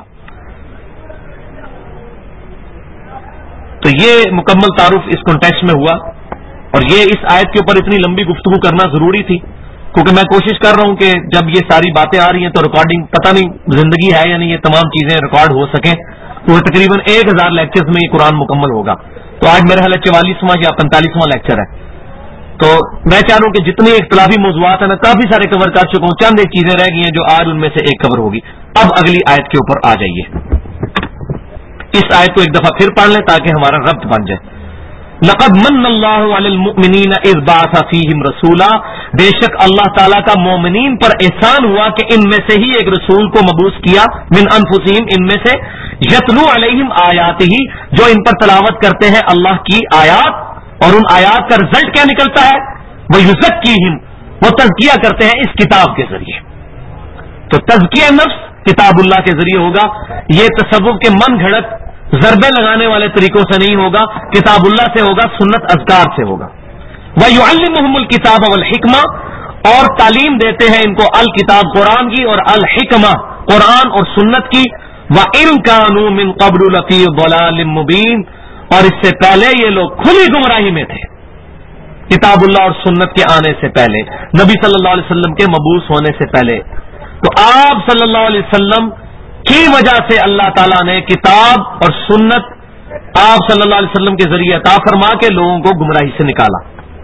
تو یہ مکمل تعارف اس کانٹیکسٹ میں ہوا، اور یہ اس آیت کے اوپر اتنی لمبی گفتگو کرنا ضروری تھی کیونکہ میں کوشش کر رہا ہوں کہ جب یہ ساری باتیں آ رہی ہیں تو ریکارڈنگ، پتہ نہیں زندگی ہے یا نہیں یہ تمام چیزیں ریکارڈ ہو سکیں. تو تقریباً 1000 لیکچرز میں یہ قرآن مکمل ہوگا. تو آج میرا خیال 44واں یا 45واں لیکچر ہے. تو میں چاہ رہا ہوں کہ جتنے اختلافی موضوعات ہیں نا کافی سارے کور کر چکا ہوں، چند ایک چیزیں رہ گئی ہیں جو آج ان میں سے ایک کور ہوگی. اب اگلی آیت کے اوپر آ جائیے. اس آیت کو ایک دفعہ پھر پڑھ لیں تاکہ ہمارا ربط بن جائے. لقد من اللہ علی المؤمنین اذ بعث فیہم رسولا، بے شک اللہ تعالیٰ کا مومنین پر احسان ہوا کہ ان میں سے ہی ایک رسول کو مبعوث کیا، من انفسہم، ان میں سے، یتلو علیہم آیاتہ، جو ان پر تلاوت کرتے ہیں اللہ کی آیات، اور ان آیات کا رزلٹ کیا نکلتا ہے، ویزکیہم، وہ تزکیہ کرتے ہیں اس کتاب کے ذریعے. تو تزکیہ نفس کتاب اللہ کے ذریعے ہوگا. یہ تصوف کے من گھڑت ضربے لگانے والے طریقوں سے نہیں ہوگا، کتاب اللہ سے ہوگا، سنت اذکار سے ہوگا. وَيُعَلِّمُهُمُ الْكِتَابَ وَالْحِكْمَةَ، اور تعلیم دیتے ہیں ان کو الکتاب قرآن کی اور الحکمہ قرآن اور سنت کی. وَإِن كَانُوا مِن قَبْلُ لَفِي ضَلَالٍ مُبِينٍ، اور اس سے پہلے یہ لوگ کھلی گمراہی میں تھے، کتاب اللہ اور سنت کے آنے سے پہلے، نبی صلی اللہ علیہ وسلم کے مبعوث ہونے سے پہلے. تو آپ صلی اللہ علیہ وسلم کی وجہ سے اللہ تعالیٰ نے کتاب اور سنت آپ صلی اللہ علیہ وسلم کے ذریعے عطا فرما کے لوگوں کو گمراہی سے نکالا.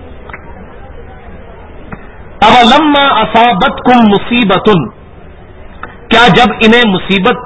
اولما اصابتکم مصیبۃ، کیا جب انہیں مصیبت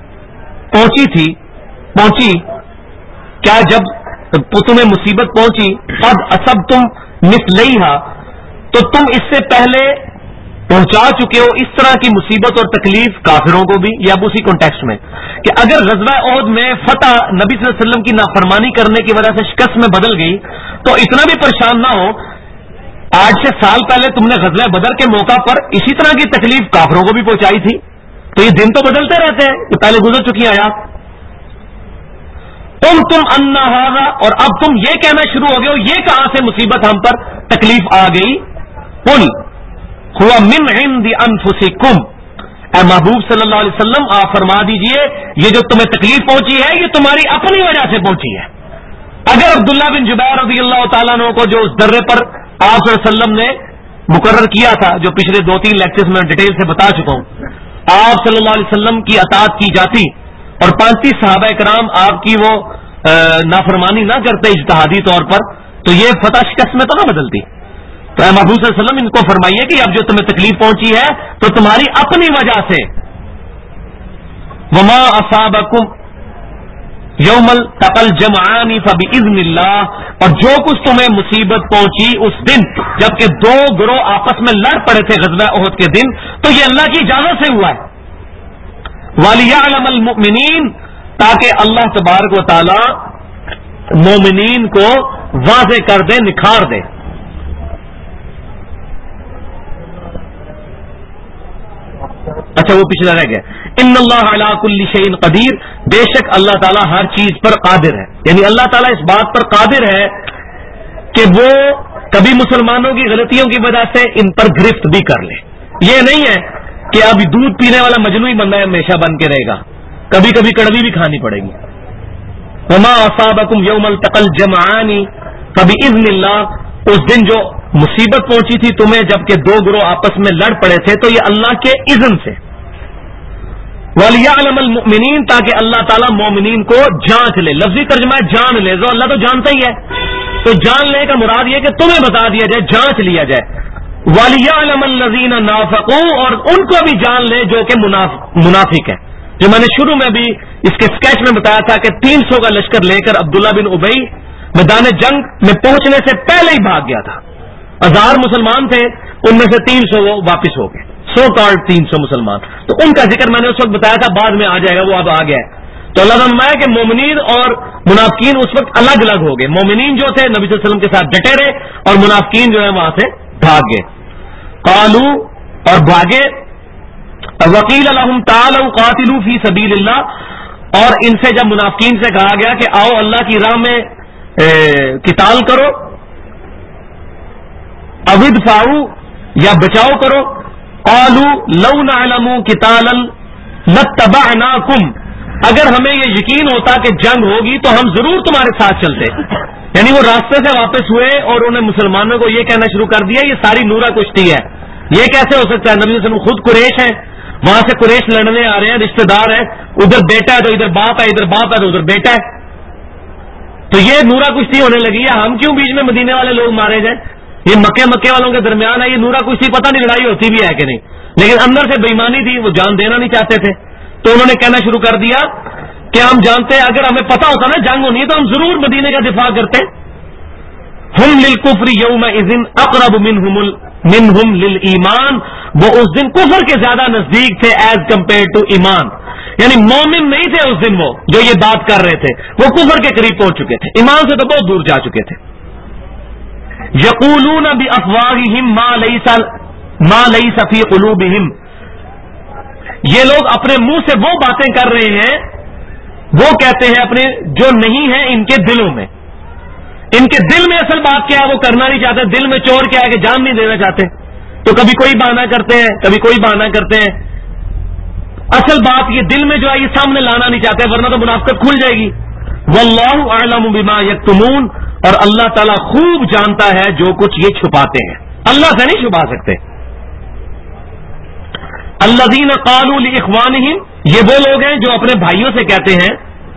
پہنچی کیا جب تمہیں مصیبت پہنچی، قد اصبتم مثلیہا، تو تم اس سے پہلے پہنچا چکے ہو اس طرح کی مصیبت اور تکلیف کافروں کو بھی. یا اب اسی کانٹیکسٹ میں کہ اگر غزوہ احد میں فتح نبی صلی اللہ علیہ وسلم کی نافرمانی کرنے کی وجہ سے شکست میں بدل گئی تو اتنا بھی پریشان نہ ہو، آج سے سال پہلے تم نے غزوہ بدر کے موقع پر اسی طرح کی تکلیف کافروں کو بھی پہنچائی تھی. تو یہ دن تو بدلتے رہتے ہیں، یہ پہلے گزر چکی آیات. تم انا ھذا، اور اب تم یہ کہنا شروع ہو گئے ہو یہ کہاں سے مصیبت ہم پر تکلیف آ گئی. قل هو من عند انفسکم، اے محبوب صلی اللہ علیہ وسلم آپ فرما دیجئے یہ جو تمہیں تکلیف پہنچی ہے یہ تمہاری اپنی وجہ سے پہنچی ہے. اگر عبداللہ بن جبیر رضی اللہ تعالیٰ عنہ کو جو اس درے پر آپ صلی اللہ علیہ وسلم نے مقرر کیا تھا، جو پچھلے 2-3 لیکچرز میں ڈیٹیل سے بتا چکا ہوں، آپ صلی اللہ علیہ وسلم کی اطاعت کی جاتی اور 35 صحابہ کرام آپ کی وہ نافرمانی نہ کرتے اجتہادی طور پر، تو یہ فتح شکست میں تو نہ بدلتی. تو اے محبوب صلی اللہ علیہ وسلم ان کو فرمائیے کہ اب جو تمہیں تکلیف پہنچی ہے تو تمہاری اپنی وجہ سے. وما اصابکم یوم التقى الجمعان فباذن اللہ، اور جو کچھ تمہیں مصیبت پہنچی اس دن جبکہ 2 گروہ آپس میں لڑ پڑے تھے غزوہ احد کے دن، تو یہ اللہ کی اجازت سے ہوا ہے. وَلِيَعْلَمَ الْمُؤْمِنِينَ، تاکہ اللہ تبارک و تعالی مومنین کو واضح کر دے، نکھار دے. اچھا وہ پچھلا رہ گیا. ان اللہ علی کل شیء قدیر، بے شک اللہ تعالیٰ ہر چیز پر قادر ہے. یعنی اللہ تعالیٰ اس بات پر قادر ہے کہ وہ کبھی مسلمانوں کی غلطیوں کی وجہ سے ان پر گرفت بھی کر لے. یہ نہیں ہے کہ اب دودھ پینے والا مجنوی بندہ ہمیشہ بن کے رہے گا، کبھی کبھی کڑوی بھی کھانی پڑے گی. وما اصابکم یوم التقى الجمعان فباذن اللہ، اس دن جو مصیبت پہنچی تھی تمہیں جبکہ 2 گروہ آپس میں لڑ پڑے تھے تو یہ اللہ کے اذن سے. وَلِيَعْلَمَ الْمُؤْمِنِينَ، تاکہ اللہ تعالیٰ مومنین کو جانچ لے. لفظی ترجمہ ہے جان لے. جو اللہ تو جانتا ہی ہے، تو جان لے کا مراد یہ کہ تمہیں بتا دیا جائے، جانچ لیا جائے. وَلِيَعْلَمَ الَّذِينَ نَافَقُوا، اور ان کو بھی جان لے جو کہ منافق ہے. جو میں نے شروع میں بھی اس کے اسکیچ میں بتایا تھا کہ 300 کا لشکر لے کر عبداللہ بن ابی میدان جنگ میں پہنچنے سے پہلے ہی بھاگ گیا تھا. 1000 مسلمان تھے، ان میں سے 300 وہ واپس ہو گئے، 300 مسلمان. تو ان کا ذکر میں نے اس وقت بتایا تھا، بعد میں آ جائے گا، وہ اب آ گیا ہے. تو اللہ نے فرمایا کہ مومنین اور منافقین اس وقت الگ الگ ہو گئے. مومنین جو تھے نبی صلی اللہ علیہ وسلم کے ساتھ ڈٹے رہے اور منافقین جو ہے وہاں سے بھاگ گئے. قالو، اور بھاگے. وقیل لهم تعالوا قاتلوا فی سبیل اللہ، اور ان سے جب منافقین سے کہا گیا کہ آؤ اللہ کی راہ میں قتال کرو، او ادفعوا، یا بچاؤ کرو. قالوا لو نعلم قتالا لاتبعناکم، اگر ہمیں یہ یقین ہوتا کہ جنگ ہوگی تو ہم ضرور تمہارے ساتھ چلتے. یعنی وہ راستے سے واپس ہوئے اور انہیں مسلمانوں کو یہ کہنا شروع کر دیا یہ ساری نورا کشتی ہے. یہ کیسے ہو سکتا ہے؟ نبی صلی اللہ علیہ وسلم خود قریش ہیں، وہاں سے قریش لڑنے آ رہے ہیں، رشتہ دار ہیں، ادھر بیٹا ہے تو ادھر باپ ہے، ادھر باپ ہے تو ادھر بیٹا ہے. تو یہ نورا کشتی ہونے لگی ہے. ہم کیوں بیچ میں مدینے والے لوگ مارے جائیں؟ یہ مکے والوں کے درمیان ہے، یہ نورا کشتی پتہ نہیں لڑائی ہوتی بھی ہے کہ نہیں، لیکن اندر سے بےایمانی تھی، وہ جان دینا نہیں چاہتے تھے. تو انہوں نے کہنا شروع کر دیا کہ ہم جانتے ہیں اگر ہمیں پتہ ہوتا نا جنگ ہونی ہے تو ہم ضرور مدینے کا دفاع کرتے. ہم للکفر یومئذ اقرب منہم للایمان، وہ اس دن کفر کے زیادہ نزدیک تھے ایز کمپیئر ٹو ایمان. یعنی مومن نہیں تھے اس دن، وہ جو یہ بات کر رہے تھے وہ کفر کے قریب پہنچ چکے تھے، ایمان سے تو بہت دور جا چکے تھے. یقولون بافواہہم ما لیس فی قلوبہم، یہ لوگ اپنے منہ سے وہ باتیں کر رہے ہیں، وہ کہتے ہیں اپنے جو نہیں ہیں ان کے دلوں میں. ان کے دل میں اصل بات کیا ہے وہ کرنا نہیں چاہتے. دل میں چور کیا ہے کہ جان نہیں دینا چاہتے، تو کبھی کوئی بہانہ کرتے ہیں، کبھی کوئی بہانہ کرتے ہیں. اصل بات یہ دل میں جو ہے یہ سامنے لانا نہیں چاہتے، ورنہ تو منافقت کھل جائے گی. واللہ اعلم بما یکتمون، اور اللہ تعالیٰ خوب جانتا ہے جو کچھ یہ چھپاتے ہیں، اللہ سے نہیں چھپا سکتے. الذین قالوا لاخوانہم، یہ وہ لوگ ہیں جو اپنے بھائیوں سے کہتے ہیں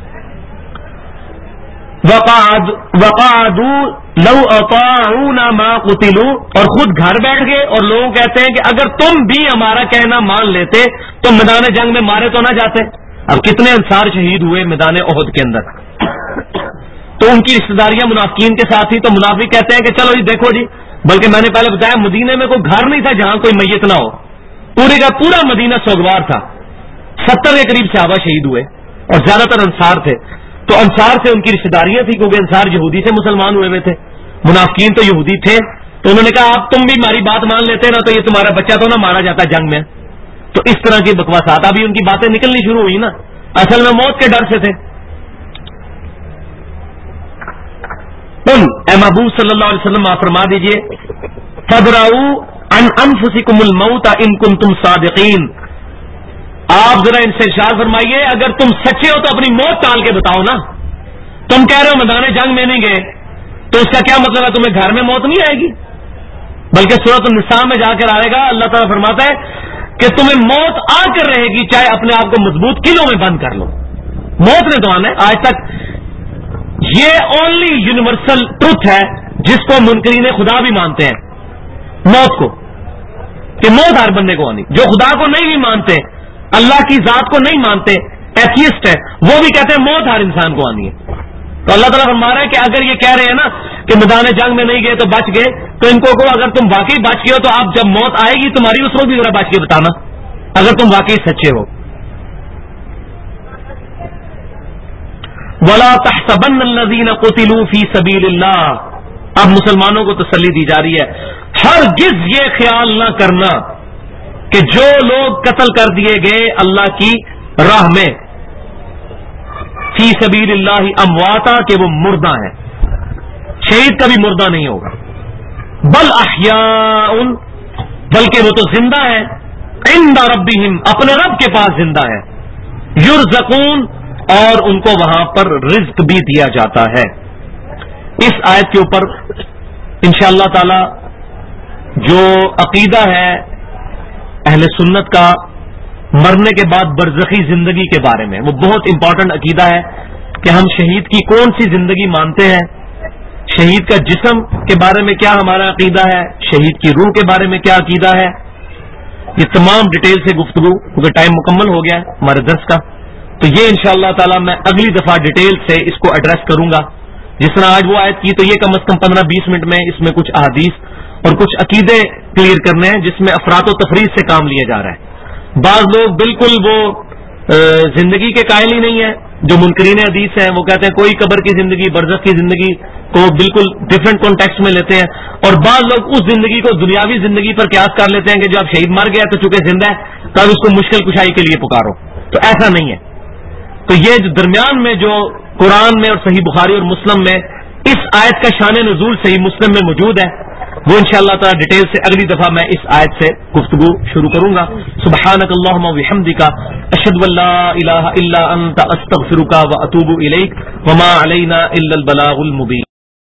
وقعدوا لو اطاعونا ما قتلوا، اور خود گھر بیٹھ گئے اور لوگ کہتے ہیں کہ اگر تم بھی ہمارا کہنا مان لیتے تو میدان جنگ میں مارے تو نہ جاتے. اب کتنے انصار شہید ہوئے میدان احد کے اندر، تو ان کی رشتہ داریاں منافقین کے ساتھ ہی. تو منافق کہتے ہیں کہ چلو جی دیکھو جی، بلکہ میں نے پہلے بتایا مدینے میں کوئی گھر نہیں تھا جہاں کوئی میت نہ ہو، پورے کا پورا مدینہ سوگوار تھا. 70 کے قریب صحابہ شہید ہوئے اور زیادہ تر انصار تھے. تو انصار سے ان کی رشتہ داریاں تھیں کیونکہ انصار یہودی سے مسلمان ہوئے تھے، منافقین تو یہودی تھے. تو انہوں نے کہا آپ تم بھی ہماری بات مان لیتے نا تو یہ تمہارا بچہ تو نہ مارا جاتا جنگ میں. تو اس طرح کی بکواسات ابھی ان کی باتیں نکلنی شروع ہوئی نا، اصل میں موت کے ڈر سے تھے. اے محبوب صلی اللہ علیہ وسلم آپ فرما دیجئے فَادْرَؤُوا عَنْ أَنفُسِكُمُ الْمَوْتَ إِن كُنتُمْ صَادِقِينَ. آپ ذرا ان سے ارشاد فرمائیے اگر تم سچے ہو تو اپنی موت ٹال کے بتاؤ نا. تم کہہ رہے ہو میدان جنگ میں نہیں گئے تو اس کا کیا مطلب ہے تمہیں گھر میں موت نہیں آئے گی؟ بلکہ سورۃ النساء میں جا کر آئے گا اللہ تعالیٰ فرماتا ہے کہ تمہیں موت آ کر رہے گی چاہے اپنے آپ کو مضبوط قلعوں میں بند کر لو. موت نے تو آنا ہے. آج تک یہ اونلی یونیورسل ٹروتھ ہے جس کو منکرین خدا بھی مانتے ہیں, موت کو, کہ موت ہر بندے کو آنی. جو خدا کو نہیں بھی مانتے, اللہ کی ذات کو نہیں مانتے, ایتھیسٹ ہے, وہ بھی کہتے ہیں موت ہر انسان کو آنی ہے. تو اللہ تعالیٰ فرما رہا ہے کہ اگر یہ کہہ رہے ہیں نا کہ میدان جنگ میں نہیں گئے تو بچ گئے, تو ان کو اگر تم واقعی بچ گئے ہو تو آپ جب موت آئے گی تمہاری اس وقت بھی ذرا بچ کے بتانا اگر تم واقعی سچے ہو. وَلَا تَحْسَبَنَّ الَّذِينَ قُتِلُوا فِي سَبِيلِ اللَّهِ. اب مسلمانوں کو تسلی دی جا رہی ہے, ہرگز یہ خیال نہ کرنا کہ جو لوگ قتل کر دیے گئے اللہ کی راہ میں فی سبیل اللہ امواتا, کہ وہ مردہ ہیں. شہید کبھی مردہ نہیں ہوگا. بل احیاء, بلکہ وہ تو زندہ ہے. عند ربہم, اپنے رب کے پاس زندہ ہے. یرزقون, اور ان کو وہاں پر رزق بھی دیا جاتا ہے. اس آیت کے اوپر انشاءاللہ تعالی جو عقیدہ ہے اہل سنت کا مرنے کے بعد برزخی زندگی کے بارے میں, وہ بہت امپورٹنٹ عقیدہ ہے کہ ہم شہید کی کون سی زندگی مانتے ہیں, شہید کا جسم کے بارے میں کیا ہمارا عقیدہ ہے, شہید کی روح کے بارے میں کیا عقیدہ ہے. یہ تمام ڈیٹیل سے گفتگو, کیونکہ ٹائم مکمل ہو گیا ہے ہمارے درس کا, تو یہ انشاءاللہ تعالی میں اگلی دفعہ ڈیٹیل سے اس کو ایڈریس کروں گا. جس طرح آج وہ آیت کی تو یہ کم از کم 15-20 منٹ میں اس میں کچھ احادیث اور کچھ عقیدے کلیئر کرنے ہیں جس میں افراد و تفریح سے کام لیا جا رہا ہے. بعض لوگ بالکل وہ زندگی کے قائل ہی نہیں ہیں, جو منکرین حدیث ہیں وہ کہتے ہیں کوئی قبر کی زندگی برزخ کی زندگی کو بالکل ڈفرینٹ کانٹیکسٹ میں لیتے ہیں, اور بعض لوگ اس زندگی کو دنیاوی زندگی پر قیاس کر لیتے ہیں کہ جو اب شہید مر گیا تو چونکہ زندہ ہے تو اب اس کو مشکل کشائی کے لیے پکارو. تو ایسا نہیں ہے. تو یہ جو درمیان میں جو قرآن میں اور صحیح بخاری اور مسلم میں اس آیت کا شان نزول صحیح مسلم میں موجود ہے, وہ انشاءاللہ تعالی ڈیٹیل سے اگلی دفعہ میں اس آیت سے گفتگو شروع کروں گا. سبحانک اللہم وبحمدک, اشہد ان لا الہ الا انت, استغفرک واتوب الیک, وما علینا الا البلاغ المبین.